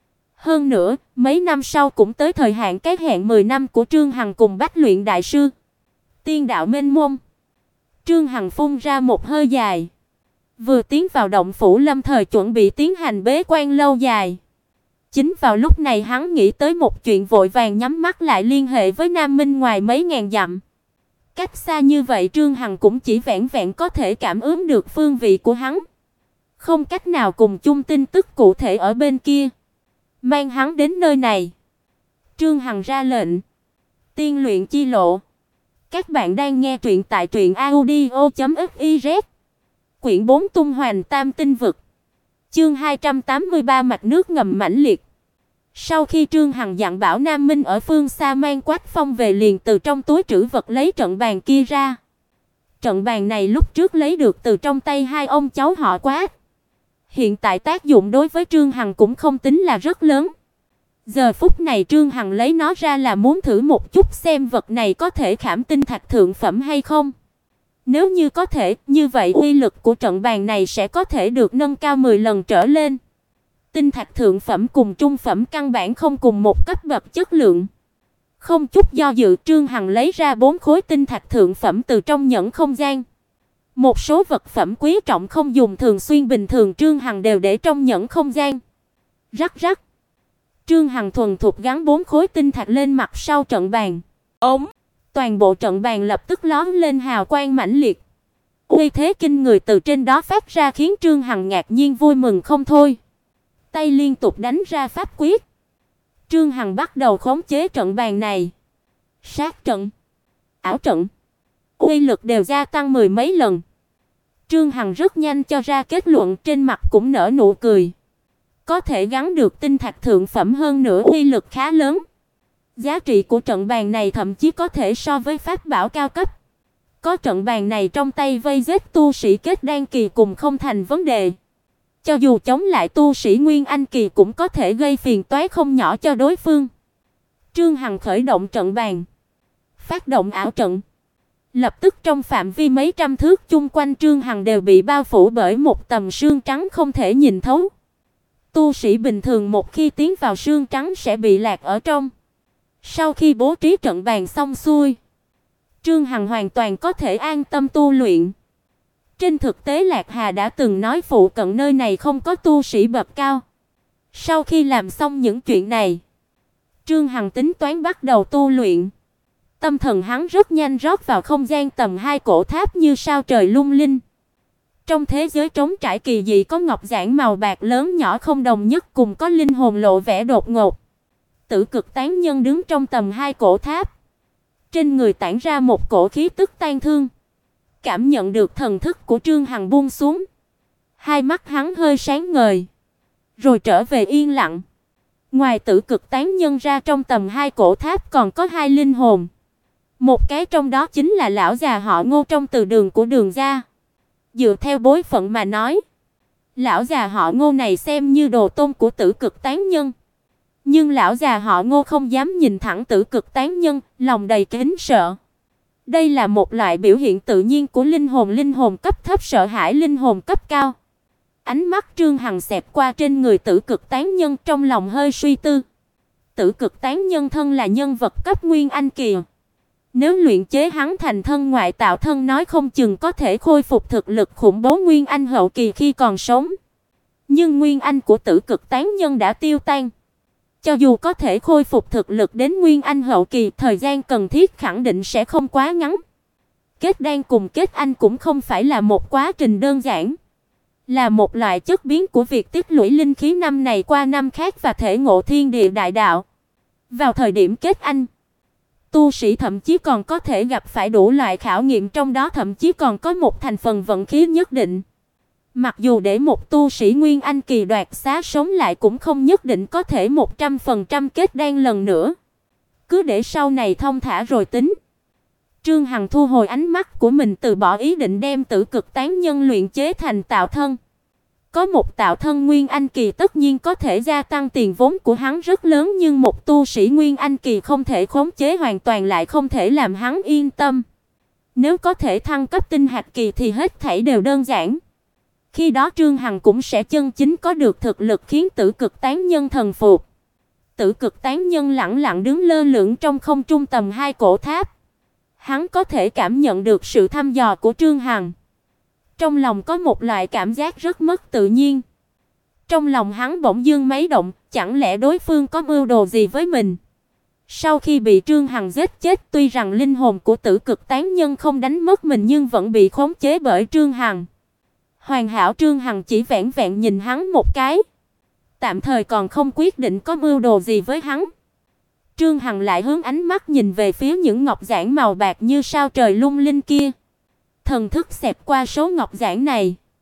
Hơn nữa, mấy năm sau cũng tới thời hạn cái hẹn 10 năm của Trương Hằng cùng Bách Luyện đại sư. Tiên đạo mênh mông. Trương Hằng phun ra một hơi dài, vừa tiến vào động phủ lâm thời chuẩn bị tiến hành bế quan lâu dài. Chính vào lúc này hắn nghĩ tới một chuyện, vội vàng nhắm mắt lại liên hệ với Nam Minh ngoài mấy ngàn dặm. Cách xa như vậy Trương Hằng cũng chỉ vẻn vẹn có thể cảm ứng được phương vị của hắn, không cách nào cùng chung tin tức cụ thể ở bên kia. Mang hắn đến nơi này, Trương Hằng ra lệnh. Tiên luyện chi lộ. Các bạn đang nghe truyện tại truyện audio.fiz. Quyển 4 tung hoành tam tinh vực. Chương 283 mạch nước ngầm mãnh liệt. Sau khi Trương Hằng dặn bảo Nam Minh ở phương xa mang Quách Phong về, liền từ trong túi trữ vật lấy trận bàn kia ra. Trận bàn này lúc trước lấy được từ trong tay hai ông cháu họ Quách. Hiện tại tác dụng đối với Trương Hằng cũng không tính là rất lớn. Giờ phút này Trương Hằng lấy nó ra là muốn thử một chút xem vật này có thể khảm tinh thạch thượng phẩm hay không. Nếu như có thể, như vậy uy lực của trận bàn này sẽ có thể được nâng cao 10 lần trở lên. Tinh thạch thượng phẩm cùng trung phẩm căn bản không cùng một cấp bậc chất lượng. Không chút do dự, Trương Hằng lấy ra 4 khối tinh thạch thượng phẩm từ trong nhẫn không gian. Một số vật phẩm quý trọng không dùng thường xuyên bình thường Trương Hằng đều để trong nhẫn không gian. Rắc rắc. Trương Hằng thuần thục gắn 4 khối tinh thạch lên mặt sau trận bàn. Ống, toàn bộ trận bàn lập tức lóe lên hào quang mãnh liệt. Uy thế kinh người từ trên đó phát ra khiến Trương Hằng ngạc nhiên vui mừng không thôi. Tay liên tục đánh ra pháp quyết. Trương Hằng bắt đầu khống chế trận bàn này. Sát trận, ảo trận, uy lực đều gia tăng mười mấy lần. Trương Hằng rất nhanh cho ra kết luận, trên mặt cũng nở nụ cười. Có thể gắn được tinh thạch thượng phẩm, hơn nữa uy lực khá lớn. Giá trị của trận bàn này thậm chí có thể so với pháp bảo cao cấp. Có trận bàn này trong tay, vây giết tu sĩ kết đan kỳ cùng không thành vấn đề. Cho dù chống lại tu sĩ nguyên anh kỳ cũng có thể gây phiền toái không nhỏ cho đối phương. Trương Hằng khởi động trận bàn, phát động ảo trận. Lập tức trong phạm vi mấy trăm thước chung quanh Trương Hằng đều bị bao phủ bởi một tầng sương trắng không thể nhìn thấu. Tu sĩ bình thường một khi tiến vào sương trắng sẽ bị lạc ở trong. Sau khi bố trí trận bàn xong xuôi, Trương Hằng hoàn toàn có thể an tâm tu luyện. Trên thực tế Lạc Hà đã từng nói phụ cận nơi này không có tu sĩ bậc cao. Sau khi làm xong những chuyện này, Trương Hằng tính toán bắt đầu tu luyện. Tâm thần hắn rất nhanh rót vào không gian tầm 2 cổ tháp như sao trời lung linh. Trong thế giới trống trải kỳ dị có ngọc giản màu bạc lớn nhỏ không đồng nhất, cùng có linh hồn lộ vẻ đột ngột. Tử Cực Tán Nhân đứng trong tầm 2 cổ tháp. Trên người tản ra một cổ khí tức tan thương. Cảm nhận được thần thức của Trương Hằng buông xuống, hai mắt hắn hơi sáng ngời, rồi trở về yên lặng. Ngoài Tử Cực Tán Nhân ra, trong tầm 2 cổ tháp còn có 2 linh hồn. Một cái trong đó chính là lão già họ Ngô trong Từ Đường của Đường gia. Dựa theo bối phận mà nói, lão già họ Ngô này xem như đồ tôn của Tử Cực Tán Nhân. Nhưng lão già họ Ngô không dám nhìn thẳng Tử Cực Tán Nhân, lòng đầy kính sợ. Đây là một loại biểu hiện tự nhiên của linh hồn cấp thấp sợ hãi linh hồn cấp cao. Ánh mắt Trương Hằng xẹt qua trên người Tử Cực Tán Nhân, trong lòng hơi suy tư. Tử Cực Tán Nhân thân là nhân vật cấp nguyên anh kỳ. Nếu luyện chế hắn thành thân ngoại tạo thân, nói không chừng có thể khôi phục thực lực khủng bố nguyên anh hậu kỳ khi còn sống. Nhưng nguyên anh của Tử Cực Tán Nhân đã tiêu tan. Cho dù có thể khôi phục thực lực đến nguyên anh hậu kỳ, thời gian cần thiết khẳng định sẽ không quá ngắn. Kết đan cùng kết anh cũng không phải là một quá trình đơn giản, là một loại chất biến của việc tích lũy linh khí năm này qua năm khác và thể ngộ thiên địa đại đạo. Vào thời điểm kết anh, tu sĩ thậm chí còn có thể gặp phải đủ loại khảo nghiệm, trong đó thậm chí còn có một thành phần vận khí nhất định. Mặc dù để một tu sĩ nguyên anh kỳ đoạt xá sống lại cũng không nhất định có thể 100% kết đan lần nữa. Cứ để sau này thông thả rồi tính. Trương Hằng thu hồi ánh mắt của mình, từ bỏ ý định đem Tử Cực Tán Nhân luyện chế thành tạo thân. Có một tạo thân nguyên anh kỳ tất nhiên có thể gia tăng tiền vốn của hắn rất lớn, nhưng một tu sĩ nguyên anh kỳ không thể khống chế hoàn toàn lại không thể làm hắn yên tâm. Nếu có thể thăng cấp tinh hạt kỳ thì hết thảy đều đơn giản. Khi đó Trương Hằng cũng sẽ chân chính có được thực lực khiến Tử Cực Tán Nhân thần phục. Tử Cực Tán Nhân lẳng lặng đứng lơ lửng trong không trung tầm 2 cổ tháp. Hắn có thể cảm nhận được sự thăm dò của Trương Hằng. Trong lòng có một loại cảm giác rất mất tự nhiên. Trong lòng hắn bỗng dưng mấy động, chẳng lẽ đối phương có mưu đồ gì với mình? Sau khi bị Trương Hằng giết chết, tuy rằng linh hồn của Tử Cực Tán Nhân không đánh mất mình nhưng vẫn bị khống chế bởi Trương Hằng. Hoàn hảo Trương Hằng chỉ vẻn vẹn nhìn hắn một cái, tạm thời còn không quyết định có mưu đồ gì với hắn. Trương Hằng lại hướng ánh mắt nhìn về phía những ngọc giản màu bạc như sao trời lung linh kia. Thần thức xẹt qua số ngọc giản này,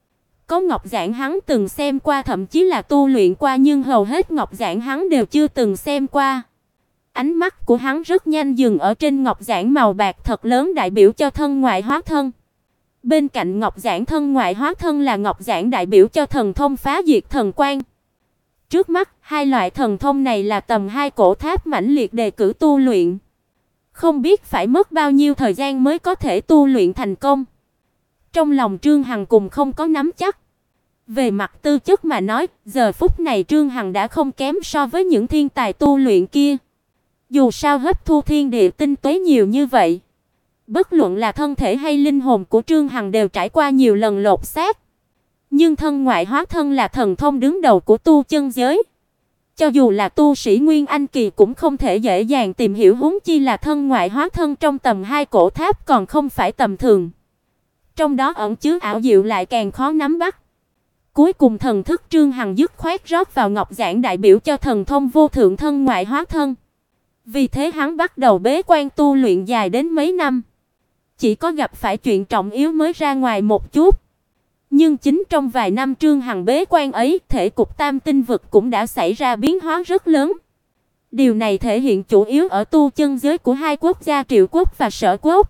Có ngọc giản hắn từng xem qua, thậm chí là tu luyện qua, nhưng hầu hết ngọc giản hắn đều chưa từng xem qua. Ánh mắt của hắn rất nhanh dừng ở trên ngọc giản màu bạc thật lớn đại biểu cho thân ngoại hóa thân. Bên cạnh ngọc giản thân ngoại hóa thân là ngọc giản đại biểu cho thần thông phá diệt thần quan. Trước mắt, hai loại thần thông này là tầm 2 cổ tháp mãnh liệt đề cử tu luyện. Không biết phải mất bao nhiêu thời gian mới có thể tu luyện thành công. Trong lòng Trương Hằng cùng không có nắm chắc. Về mặt tư chất mà nói, giờ phút này Trương Hằng đã không kém so với những thiên tài tu luyện kia. Dù sao hấp thu thiên địa tinh túy nhiều như vậy, bất luận là thân thể hay linh hồn của Trương Hằng đều trải qua nhiều lần lột xác. Nhưng thân ngoại hóa thân là thần thông đứng đầu của tu chân giới. Cho dù là tu sĩ Nguyên Anh kỳ cũng không thể dễ dàng tìm hiểu, huống chi là thân ngoại hóa thân trong tầm 2 cổ tháp còn không phải tầm thường. Trong đó ẩn chứa ảo diệu lại càng khó nắm bắt. Cuối cùng thần thức Trương Hằng dứt khoát rót vào ngọc giản đại biểu cho thần thông vô thượng thân ngoại hóa thân. Vì thế hắn bắt đầu bế quan tu luyện dài đến mấy năm. Chỉ có gặp phải chuyện trọng yếu mới ra ngoài một chút. Nhưng chính trong vài năm Trương Hằng bế quan ấy, thể cục Tam Tinh vực cũng đã xảy ra biến hóa rất lớn. Điều này thể hiện chủ yếu ở tu chân giới của hai quốc gia Triệu quốc và Sở quốc.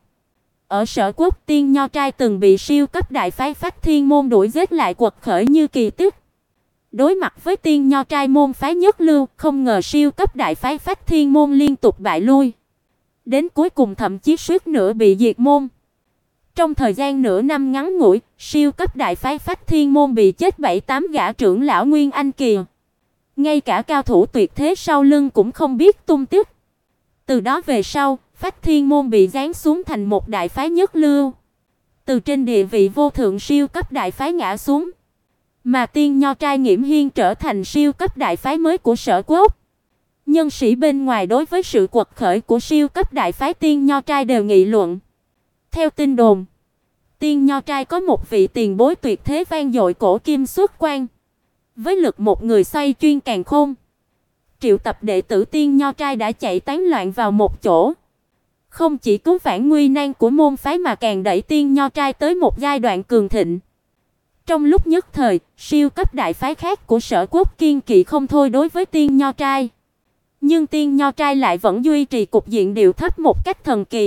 Ở Sở quốc, Tiên Nho trai từng bị siêu cấp đại phái Phách Thiên môn đuổi giết lại quật khởi như kỳ tích. Đối mặt với Tiên Nho trai môn phái nhất lưu, không ngờ siêu cấp đại phái Phách Thiên môn liên tục bại lui. Đến cuối cùng thậm chí suýt nữa bị diệt môn. Trong thời gian nửa năm ngắn ngủi, siêu cấp đại phái Phách Thiên môn bị chết 7-8 gã trưởng lão Nguyên Anh kỳ. Ngay cả cao thủ tuyệt thế sau lưng cũng không biết tung tích. Từ đó về sau, Phách Thiên môn bị giáng xuống thành một đại phái nhất lưu. Từ trên địa vị vô thượng siêu cấp đại phái ngã xuống, mà Tiên Nho trai Nghiễm Hiên trở thành siêu cấp đại phái mới của Sở quốc. Nhân sĩ bên ngoài đối với sự quật khởi của siêu cấp đại phái Tiên Nho trai đều nghị luận. Theo tin đồn, Tiên Nho trai có một vị tiền bối tuyệt thế vang dội cổ kim xuất quan, với lực một người xoay chuyên càn khôn. Triệu tập đệ tử Tiên Nho trai đã chạy tán loạn vào một chỗ, không chỉ cứu vãn nguy nan của môn phái mà càng đẩy Tiên Nho trai tới một giai đoạn cường thịnh. Trong lúc nhất thời, siêu cấp đại phái khác của Sở quốc kiên kỵ không thôi đối với Tiên Nho trai. Nhưng Tiên Nho trai lại vẫn duy trì cục diện điệu thấp một cách thần kỳ.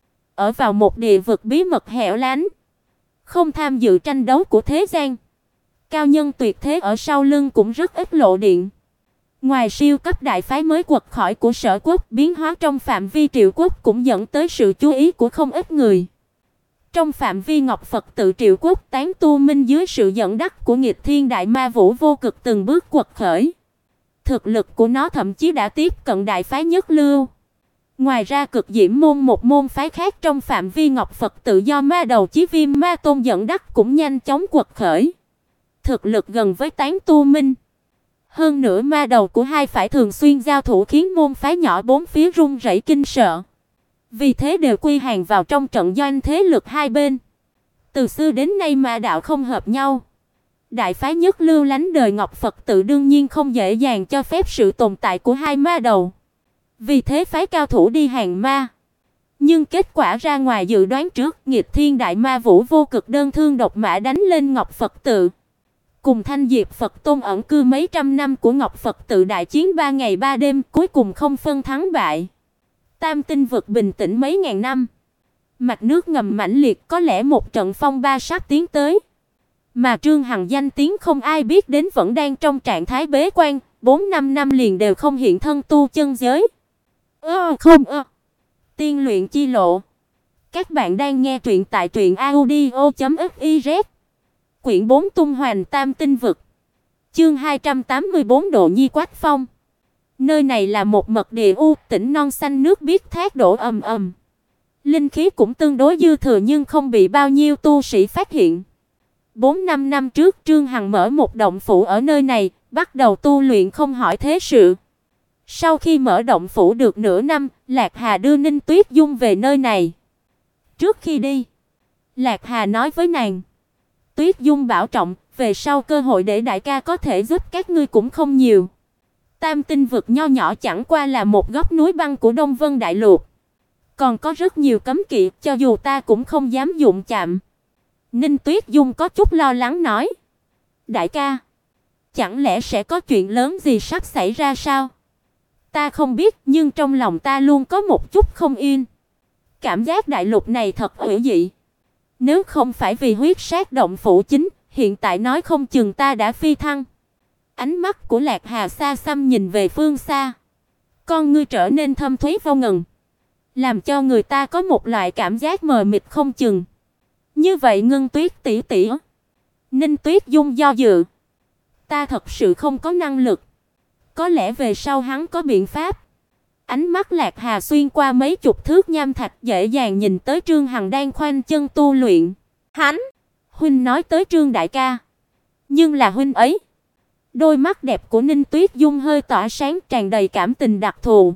Ở vào một địa vực bí mật hẻo lánh, không tham dự tranh đấu của thế gian. Cao nhân tuyệt thế ở sau lưng cũng rất ít lộ diện. Ngoài siêu cấp đại phái mới quật khỏi của Sở quốc, biến hóa trong phạm vi Triệu quốc cũng dẫn tới sự chú ý của không ít người. Trong phạm vi Ngọc Phật tự Triệu quốc, Tán Tu Minh dưới sự dẫn dắt của Nghịch Thiên Đại Ma Vũ vô cực từng bước quật khởi. Thực lực của nó thậm chí đã tiếp cận đại phái nhất lưu. Ngoài ra Cực Diễm môn, một môn phái khác trong phạm vi Ngọc Phật tự do Ma Đầu Chí Viêm Ma Tôn dẫn dắt, cũng nhanh chóng quật khởi. Thực lực gần với Tán Tu Minh. Hơn nữa ma đầu của hai phải thường xuyên giao thủ khiến môn phái nhỏ bốn phía run rẩy kinh sợ. Vì thế đều quy hàng vào trong trận doanh thế lực hai bên. Từ xưa đến nay ma đạo không hợp nhau. Đại phái nhất lưu lánh đời Ngọc Phật tự đương nhiên không dễ dàng cho phép sự tồn tại của hai ma đầu. Vì thế phái cao thủ đi hàng ma. Nhưng kết quả ra ngoài dự đoán trước, Nghịch Thiên Đại Ma Vũ vô cực đơn thương độc mã đánh lên Ngọc Phật tự. Cùng Thanh Diệp Phật Tôn ẩn cư mấy trăm năm của Ngọc Phật tự đại chiến 3 ngày 3 đêm, cuối cùng không phân thắng bại. Tam Tinh vực bình tĩnh mấy ngàn năm. Mạch nước ngầm mãnh liệt, có lẽ một trận phong ba sắp tiến tới. Mà Trương Hằng danh tiếng không ai biết đến vẫn đang trong trạng thái bế quan, 4-5 năm liền đều không hiện thân tu chân giới. Tiên luyện chi lộ. Các bạn đang nghe truyện tại truyệnaudio.fiz. Quyển 4 tung hoành Tam Tinh vực. Chương 284 Độ Nhi Quách Phong. Nơi này là một mật địa u tĩnh non xanh, nước biếc thác đổ ầm ầm. Linh khí cũng tương đối dư thừa nhưng không bị bao nhiêu tu sĩ phát hiện. 4-5 năm trước Trương Hằng mở một động phủ ở nơi này, bắt đầu tu luyện không hỏi thế sự. Sau khi mở động phủ được nửa năm, Lạc Hà đưa Ninh Tuyết Dung về nơi này. Trước khi đi, Lạc Hà nói với nàng: "Tuyết Dung bảo trọng, về sau cơ hội để đại ca có thể giúp các ngươi cũng không nhiều. Tam Tinh vực nho nhỏ chẳng qua là một góc núi băng của Đông Vân Đại Lục, còn có rất nhiều cấm kỵ, cho dù ta cũng không dám đụng chạm." Ninh Tuyết Dung có chút lo lắng nói: Đại ca, chẳng lẽ sẽ có chuyện lớn gì sắp xảy ra sao? Ta không biết, nhưng trong lòng ta luôn có một chút không yên. Cảm giác đại lục này thật hữu dị. Nếu không phải vì huyết sát động phủ chính, hiện tại nói không chừng ta đã phi thăng. Ánh mắt của Lạc Hà xa xăm nhìn về phương xa. Con ngươi trở nên thâm thúy vô ngần, làm cho người ta có một loại cảm giác mờ mịt không chừng. Như vậy Ngân Tuyết tỷ tỷ. Ninh Tuyết Dung do dự. Ta thật sự không có năng lực. Có lẽ về sau hắn có biện pháp. Ánh mắt Lạc Hà xuyên qua mấy chục thước nham thạch, dễ dàng nhìn tới Trương Hằng đang khoanh chân tu luyện. Hắn, huynh nói tới Trương đại ca, nhưng là huynh ấy. Đôi mắt đẹp của Ninh Tuyết Dung hơi tỏa sáng, tràn đầy cảm tình đặc thù.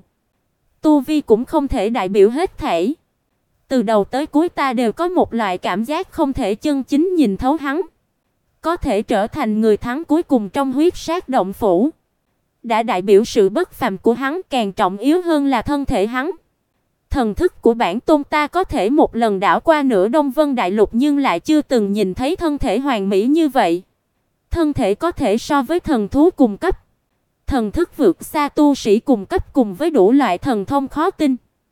Tu vi cũng không thể đại biểu hết thảy. Từ đầu tới cuối ta đều có một loại cảm giác không thể chân chính nhìn thấu hắn. Có thể trở thành người thắng cuối cùng trong huyết sát động phủ, đã đại biểu sự bất phàm của hắn, càng trọng yếu hơn là thân thể hắn. Thần thức của bản tôn ta có thể một lần đảo qua nửa Đông Vân Đại Lục, nhưng lại chưa từng nhìn thấy thân thể hoàn mỹ như vậy. Thân thể có thể so với thần thú cùng cấp, thần thức vượt xa tu sĩ cùng cấp, cùng với đủ loại thần thông khó tin.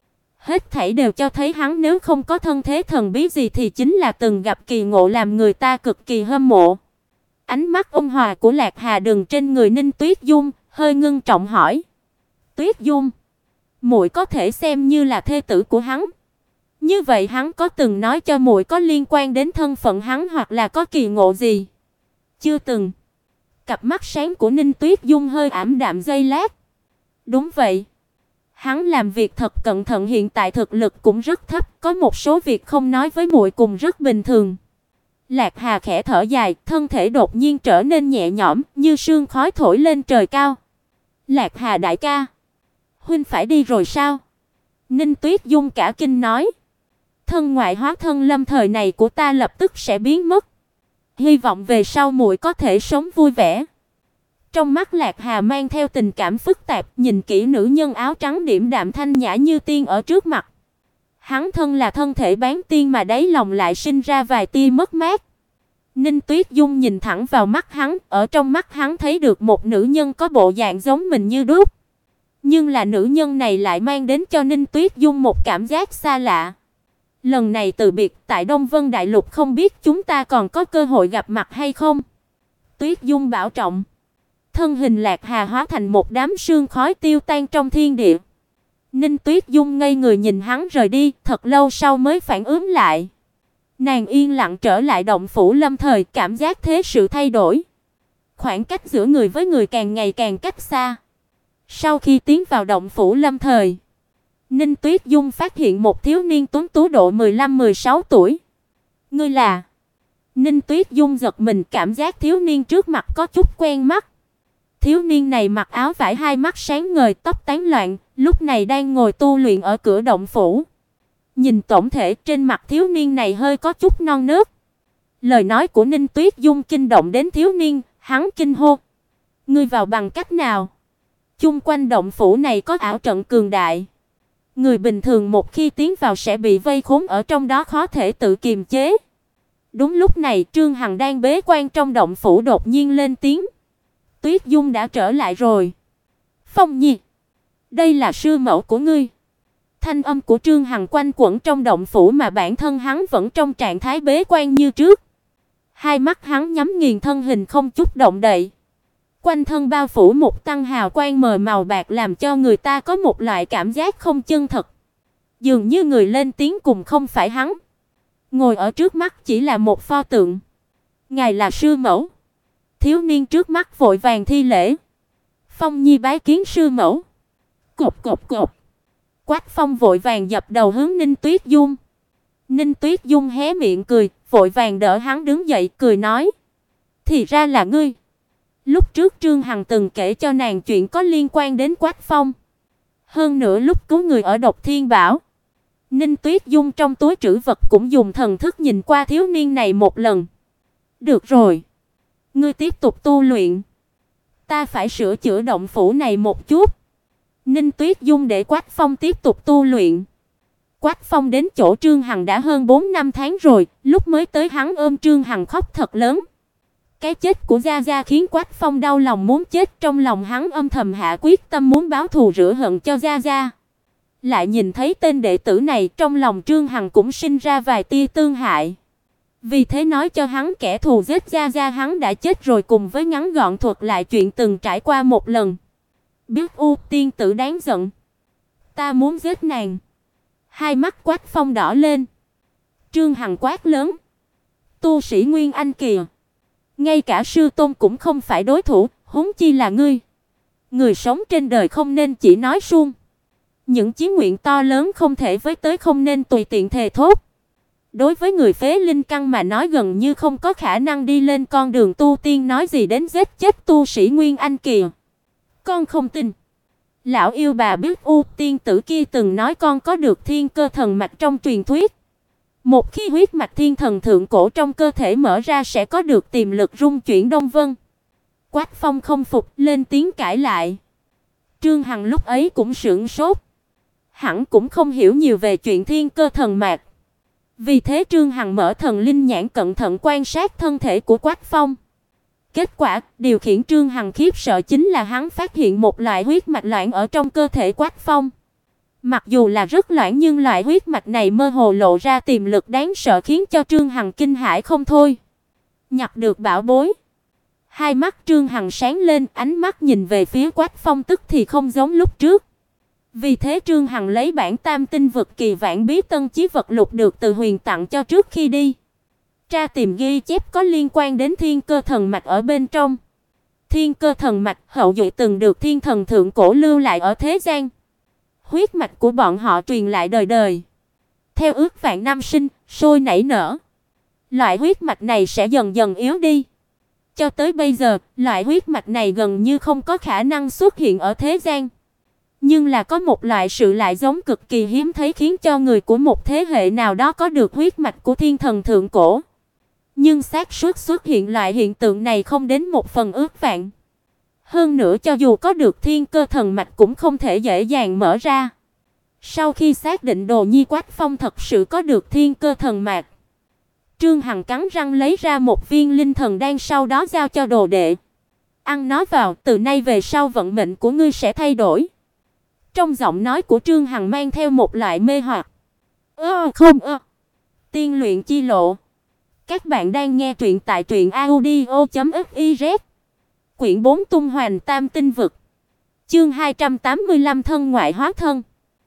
Hết thảy đều cho thấy hắn nếu không có thân thế thần bí gì thì chính là từng gặp kỳ ngộ làm người ta cực kỳ hâm mộ. Ánh mắt ôn hòa của Lạc Hà dừng trên người Ninh Tuyết Dung, hơi ngưng trọng hỏi: "Tuyết Dung, muội có thể xem như là thê tử của hắn. Như vậy hắn có từng nói cho muội có liên quan đến thân phận hắn hoặc là có kỳ ngộ gì?" "Chưa từng." Cặp mắt sáng của Ninh Tuyết Dung hơi ảm đạm giây lát. "Đúng vậy. Hắn làm việc thật cẩn thận, hiện tại thực lực cũng rất thấp, có một số việc không nói với muội cùng rất bình thường." Lạc Hà khẽ thở dài, thân thể đột nhiên trở nên nhẹ nhõm, như sương khói thổi lên trời cao. "Lạc Hà đại ca, huynh phải đi rồi sao?" Ninh Tuyết Dung cả kinh nói. "Thân ngoại hóa thân lâm thời này của ta lập tức sẽ biến mất. Hy vọng về sau muội có thể sống vui vẻ." Trong mắt Lạc Hà mang theo tình cảm phức tạp, nhìn kỹ nữ nhân áo trắng điềm đạm thanh nhã như tiên ở trước mặt. Hắn thân là thân thể bán tiên mà đáy lòng lại sinh ra vài tia mất mát. Ninh Tuyết Dung nhìn thẳng vào mắt hắn, ở trong mắt hắn thấy được một nữ nhân có bộ dạng giống mình như đúc. Nhưng là nữ nhân này lại mang đến cho Ninh Tuyết Dung một cảm giác xa lạ. Lần này từ biệt tại Đông Vân Đại Lục, không biết chúng ta còn có cơ hội gặp mặt hay không? Tuyết Dung bảo trọng. Thân hình Lạc Hà hóa thành một đám sương khói tiêu tan trong thiên địa. Ninh Tuyết Dung ngây người nhìn hắn rời đi, thật lâu sau mới phản ứng lại. Nàng yên lặng trở lại động phủ lâm thời, cảm giác thế sự thay đổi. Khoảng cách giữa người với người càng ngày càng cách xa. Sau khi tiến vào động phủ lâm thời, Ninh Tuyết Dung phát hiện một thiếu niên tuấn tú độ 15-16 tuổi. "Ngươi là?" Ninh Tuyết Dung giật mình, cảm giác thiếu niên trước mặt có chút quen mắt. Thiếu niên này mặc áo vải, hai mắt sáng ngời, tóc tán loạn, lúc này đang ngồi tu luyện ở cửa động phủ. Nhìn tổng thể trên mặt thiếu niên này hơi có chút non nớt. Lời nói của Ninh Tuyết Dung kinh động đến thiếu niên, hắn kinh hô: "Ngươi vào bằng cách nào?" Chung quanh động phủ này có ảo trận cường đại. Người bình thường một khi tiến vào sẽ bị vây khốn ở trong đó, khó thể tự kiềm chế. Đúng lúc này, Trương Hằng đang bế quan trong động phủ đột nhiên lên tiếng: "Tuyết Dung đã trở lại rồi." "Phong Nhi, đây là sư mẫu của ngươi." Thanh âm của Trương Hằng quanh quẩn trong động phủ mà bản thân hắn vẫn trong trạng thái bế quan như trước. Hai mắt hắn nhắm nghiền, thân hình không chút động đậy. Quanh thân bao phủ một tăng hào quang mờ màu bạc, làm cho người ta có một loại cảm giác không chân thật. Dường như người lên tiếng cùng không phải hắn. Ngồi ở trước mắt chỉ là một pho tượng. "Ngài là sư mẫu." Thiếu niên trước mắt vội vàng thi lễ. "Phong Nhi bái kiến sư mẫu." Cộp cộp cộp. Quách Phong vội vàng dập đầu hướng Ninh Tuyết Dung. Ninh Tuyết Dung hé miệng cười, vội vàng đỡ hắn đứng dậy, cười nói: "Thì ra là ngươi." Lúc trước Trương Hằng từng kể cho nàng chuyện có liên quan đến Quách Phong. Hơn nữa lúc cứu người ở Độc Thiên Bảo, Ninh Tuyết Dung trong túi trữ vật cũng dùng thần thức nhìn qua thiếu niên này một lần. "Được rồi, ngươi tiếp tục tu luyện. Ta phải sửa chữa động phủ này một chút." Ninh Tuyết Dung để Quách Phong tiếp tục tu luyện. Quách Phong đến chỗ Trương Hằng đã hơn 4 năm tháng rồi, lúc mới tới hắn ôm Trương Hằng khóc thật lớn. Cái chết của Gia Gia khiến Quách Phong đau lòng muốn chết, trong lòng hắn âm thầm hạ quyết tâm muốn báo thù rửa hận cho Gia Gia. Lại nhìn thấy tên đệ tử này, trong lòng Trương Hằng cũng sinh ra vài tia tương hại. Vì thế nói cho hắn kẻ thù giết Gia Gia hắn đã chết rồi, cùng với ngắn gọn thuật lại chuyện từng trải qua một lần. Biết U tiên tử đáng giận, ta muốn giết nàng. Hai mắt Quách Phong đỏ lên. Trương Hằng quát lớn: Tu sĩ Nguyên Anh kìa, ngay cả sư tôn cũng không phải đối thủ, huống chi là ngươi. Người sống trên đời không nên chỉ nói suông. Những chí nguyện to lớn không thể với tới không nên tùy tiện thề thốt. Đối với người phế linh căn mà nói gần như không có khả năng đi lên con đường tu tiên, nói gì đến giết chết tu sĩ Nguyên Anh kìa. Con không tin. Lão yêu bà biết U tiên tử kia từng nói con có được thiên cơ thần mạch trong truyền thuyết. Một khi huyết mạch thiên thần thượng cổ trong cơ thể mở ra sẽ có được tiềm lực rung chuyển Đông Vân. Quách Phong không phục, lên tiếng cãi lại. Trương Hằng lúc ấy cũng sửng sốt. Hẳn cũng không hiểu nhiều về chuyện thiên cơ thần mạch. Vì thế Trương Hằng mở thần linh nhãn cẩn thận quan sát thân thể của Quách Phong. Kết quả, điều khiến Trương Hằng khiếp sợ chính là hắn phát hiện một loại huyết mạch loãng ở trong cơ thể Quách Phong. Mặc dù là rất loãng nhưng loại huyết mạch này mơ hồ lộ ra tiềm lực đáng sợ khiến cho Trương Hằng kinh hãi không thôi. Nhặt được bảo bối. Hai mắt Trương Hằng sáng lên, ánh mắt nhìn về phía Quách Phong tức thì không giống lúc trước. Vì thế Trương Hằng lấy bản Tam Tinh Vực Kỳ Vạn Bí Tân Chí Vật Lục được Từ Huyền tặng cho trước khi đi. Tra tìm ghi chép có liên quan đến thiên cơ thần mạch ở bên trong. Thiên cơ thần mạch hậu duệ từng được thiên thần thượng cổ lưu lại ở thế gian. Huyết mạch của bọn họ truyền lại đời đời. Theo ước vạn năm sinh, sôi nảy nở. Loại huyết mạch này sẽ dần dần yếu đi. Cho tới bây giờ, loại huyết mạch này gần như không có khả năng xuất hiện ở thế gian. Nhưng là có một loại sự lại giống cực kỳ hiếm thấy khiến cho người của một thế hệ nào đó có được huyết mạch của thiên thần thượng cổ. Nhưng xác suất xuất hiện loại hiện tượng này không đến 1/1000 ước vạn. Hơn nữa cho dù có được thiên cơ thần mạch cũng không thể dễ dàng mở ra. Sau khi xác định Đồ Nhi Quách Phong thật sự có được thiên cơ thần mạch, Trương Hằng cắn răng lấy ra một viên linh thần đan, sau đó giao cho đồ đệ. Ăn nó vào, từ nay về sau vận mệnh của ngươi sẽ thay đổi. Trong giọng nói của Trương Hằng mang theo một loại mê hoặc. Tiên luyện chi lộ. Các bạn đang nghe truyện tại truyệnaudio.fiz. Quyển 4 Tung Hoành Tam Tinh Vực. Chương 285 Thân ngoại hóa thân.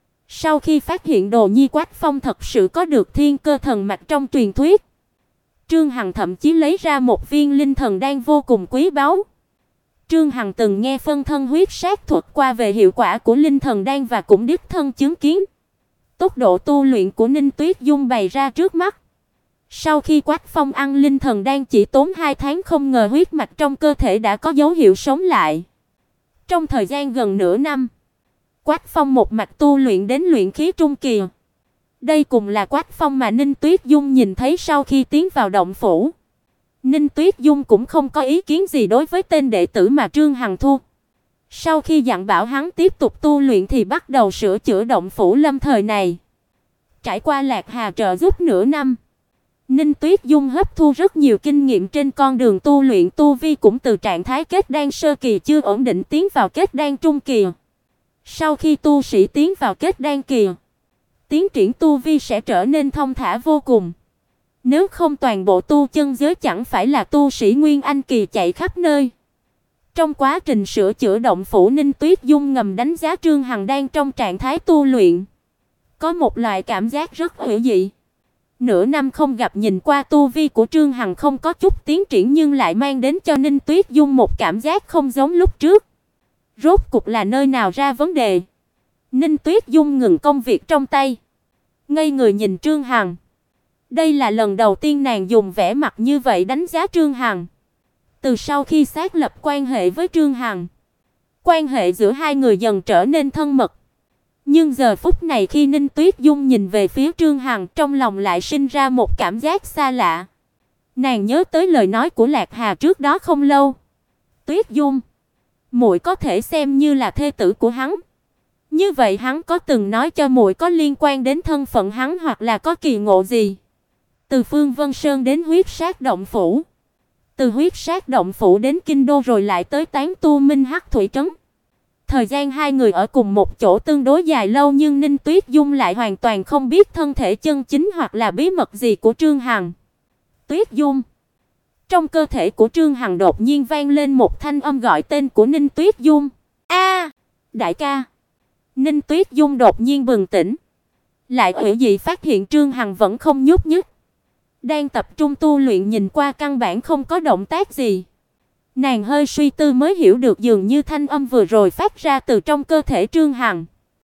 Sau khi phát hiện Đồ Nhi Quách Phong thật sự có được thiên cơ thần mạch trong truyền thuyết, Trương Hằng thậm chí lấy ra một viên linh thần đan vô cùng quý báu. Trương Hằng từng nghe phân thân huyết sát thuật qua về hiệu quả của linh thần đan và cũng đích thân chứng kiến. Tốc độ tu luyện của Ninh Tuyết Dung bày ra trước mắt. Sau khi Quách Phong ăn linh thần đan chỉ tốn 2 tháng, không ngờ huyết mạch trong cơ thể đã có dấu hiệu sống lại. Trong thời gian gần nửa năm, Quách Phong một mạch tu luyện đến luyện khí trung kỳ. Đây cùng là Quách Phong mà Ninh Tuyết Dung nhìn thấy sau khi tiến vào động phủ. Ninh Tuyết Dung cũng không có ý kiến gì đối với tên đệ tử mà Trương Hằng thu. Sau khi dặn bảo hắn tiếp tục tu luyện thì bắt đầu sửa chữa động phủ lâm thời này. Trải qua Lạc Hà trợ giúp nửa năm, Ninh Tuyết Dung hấp thu rất nhiều kinh nghiệm trên con đường tu luyện, tu vi cũng từ trạng thái kết đan sơ kỳ chưa ổn định tiến vào kết đan trung kỳ. Sau khi tu sĩ tiến vào kết đan kỳ, tiến triển tu vi sẽ trở nên thông thả vô cùng. Nếu không toàn bộ tu chân giới chẳng phải là tu sĩ Nguyên Anh kỳ chạy khắp nơi. Trong quá trình sửa chữa động phủ, Ninh Tuyết Dung ngầm đánh giá Trương Hằng đang trong trạng thái tu luyện. Có một loại cảm giác rất hữu dị. Nửa năm không gặp, nhìn qua tu vi của Trương Hằng không có chút tiến triển nhưng lại mang đến cho Ninh Tuyết Dung một cảm giác không giống lúc trước. Rốt cục là nơi nào ra vấn đề? Ninh Tuyết Dung ngừng công việc trong tay, ngây người nhìn Trương Hằng. Đây là lần đầu tiên nàng dùng vẻ mặt như vậy đánh giá Trương Hằng. Từ sau khi xác lập quan hệ với Trương Hằng, quan hệ giữa hai người dần trở nên thân mật. Nhưng giờ phút này khi Ninh Tuyết Dung nhìn về phía Trương Hằng, trong lòng lại sinh ra một cảm giác xa lạ. Nàng nhớ tới lời nói của Lạc Hà trước đó không lâu. Tuyết Dung, muội có thể xem như là thê tử của hắn. Như vậy hắn có từng nói cho muội có liên quan đến thân phận hắn hoặc là có kỳ ngộ gì? Từ Phương Vân Sơn đến huyết sát động phủ, Từ huyết sát động phủ đến kinh đô rồi lại tới Tán Tu Minh Hắc Thủy trấn. Thời gian hai người ở cùng một chỗ tương đối dài lâu, nhưng Ninh Tuyết Dung lại hoàn toàn không biết thân thể chân chính hoặc là bí mật gì của Trương Hằng. Tuyết Dung. Trong cơ thể của Trương Hằng đột nhiên vang lên một thanh âm gọi tên của Ninh Tuyết Dung. A, đại ca. Ninh Tuyết Dung đột nhiên bừng tỉnh, lại ủy dị phát hiện Trương Hằng vẫn không nhúc nhích, đang tập trung tu luyện, nhìn qua căn bản không có động tác gì. Nàng hơi suy tư mới hiểu được dường như thanh âm vừa rồi phát ra từ trong cơ thể Trương Hằng.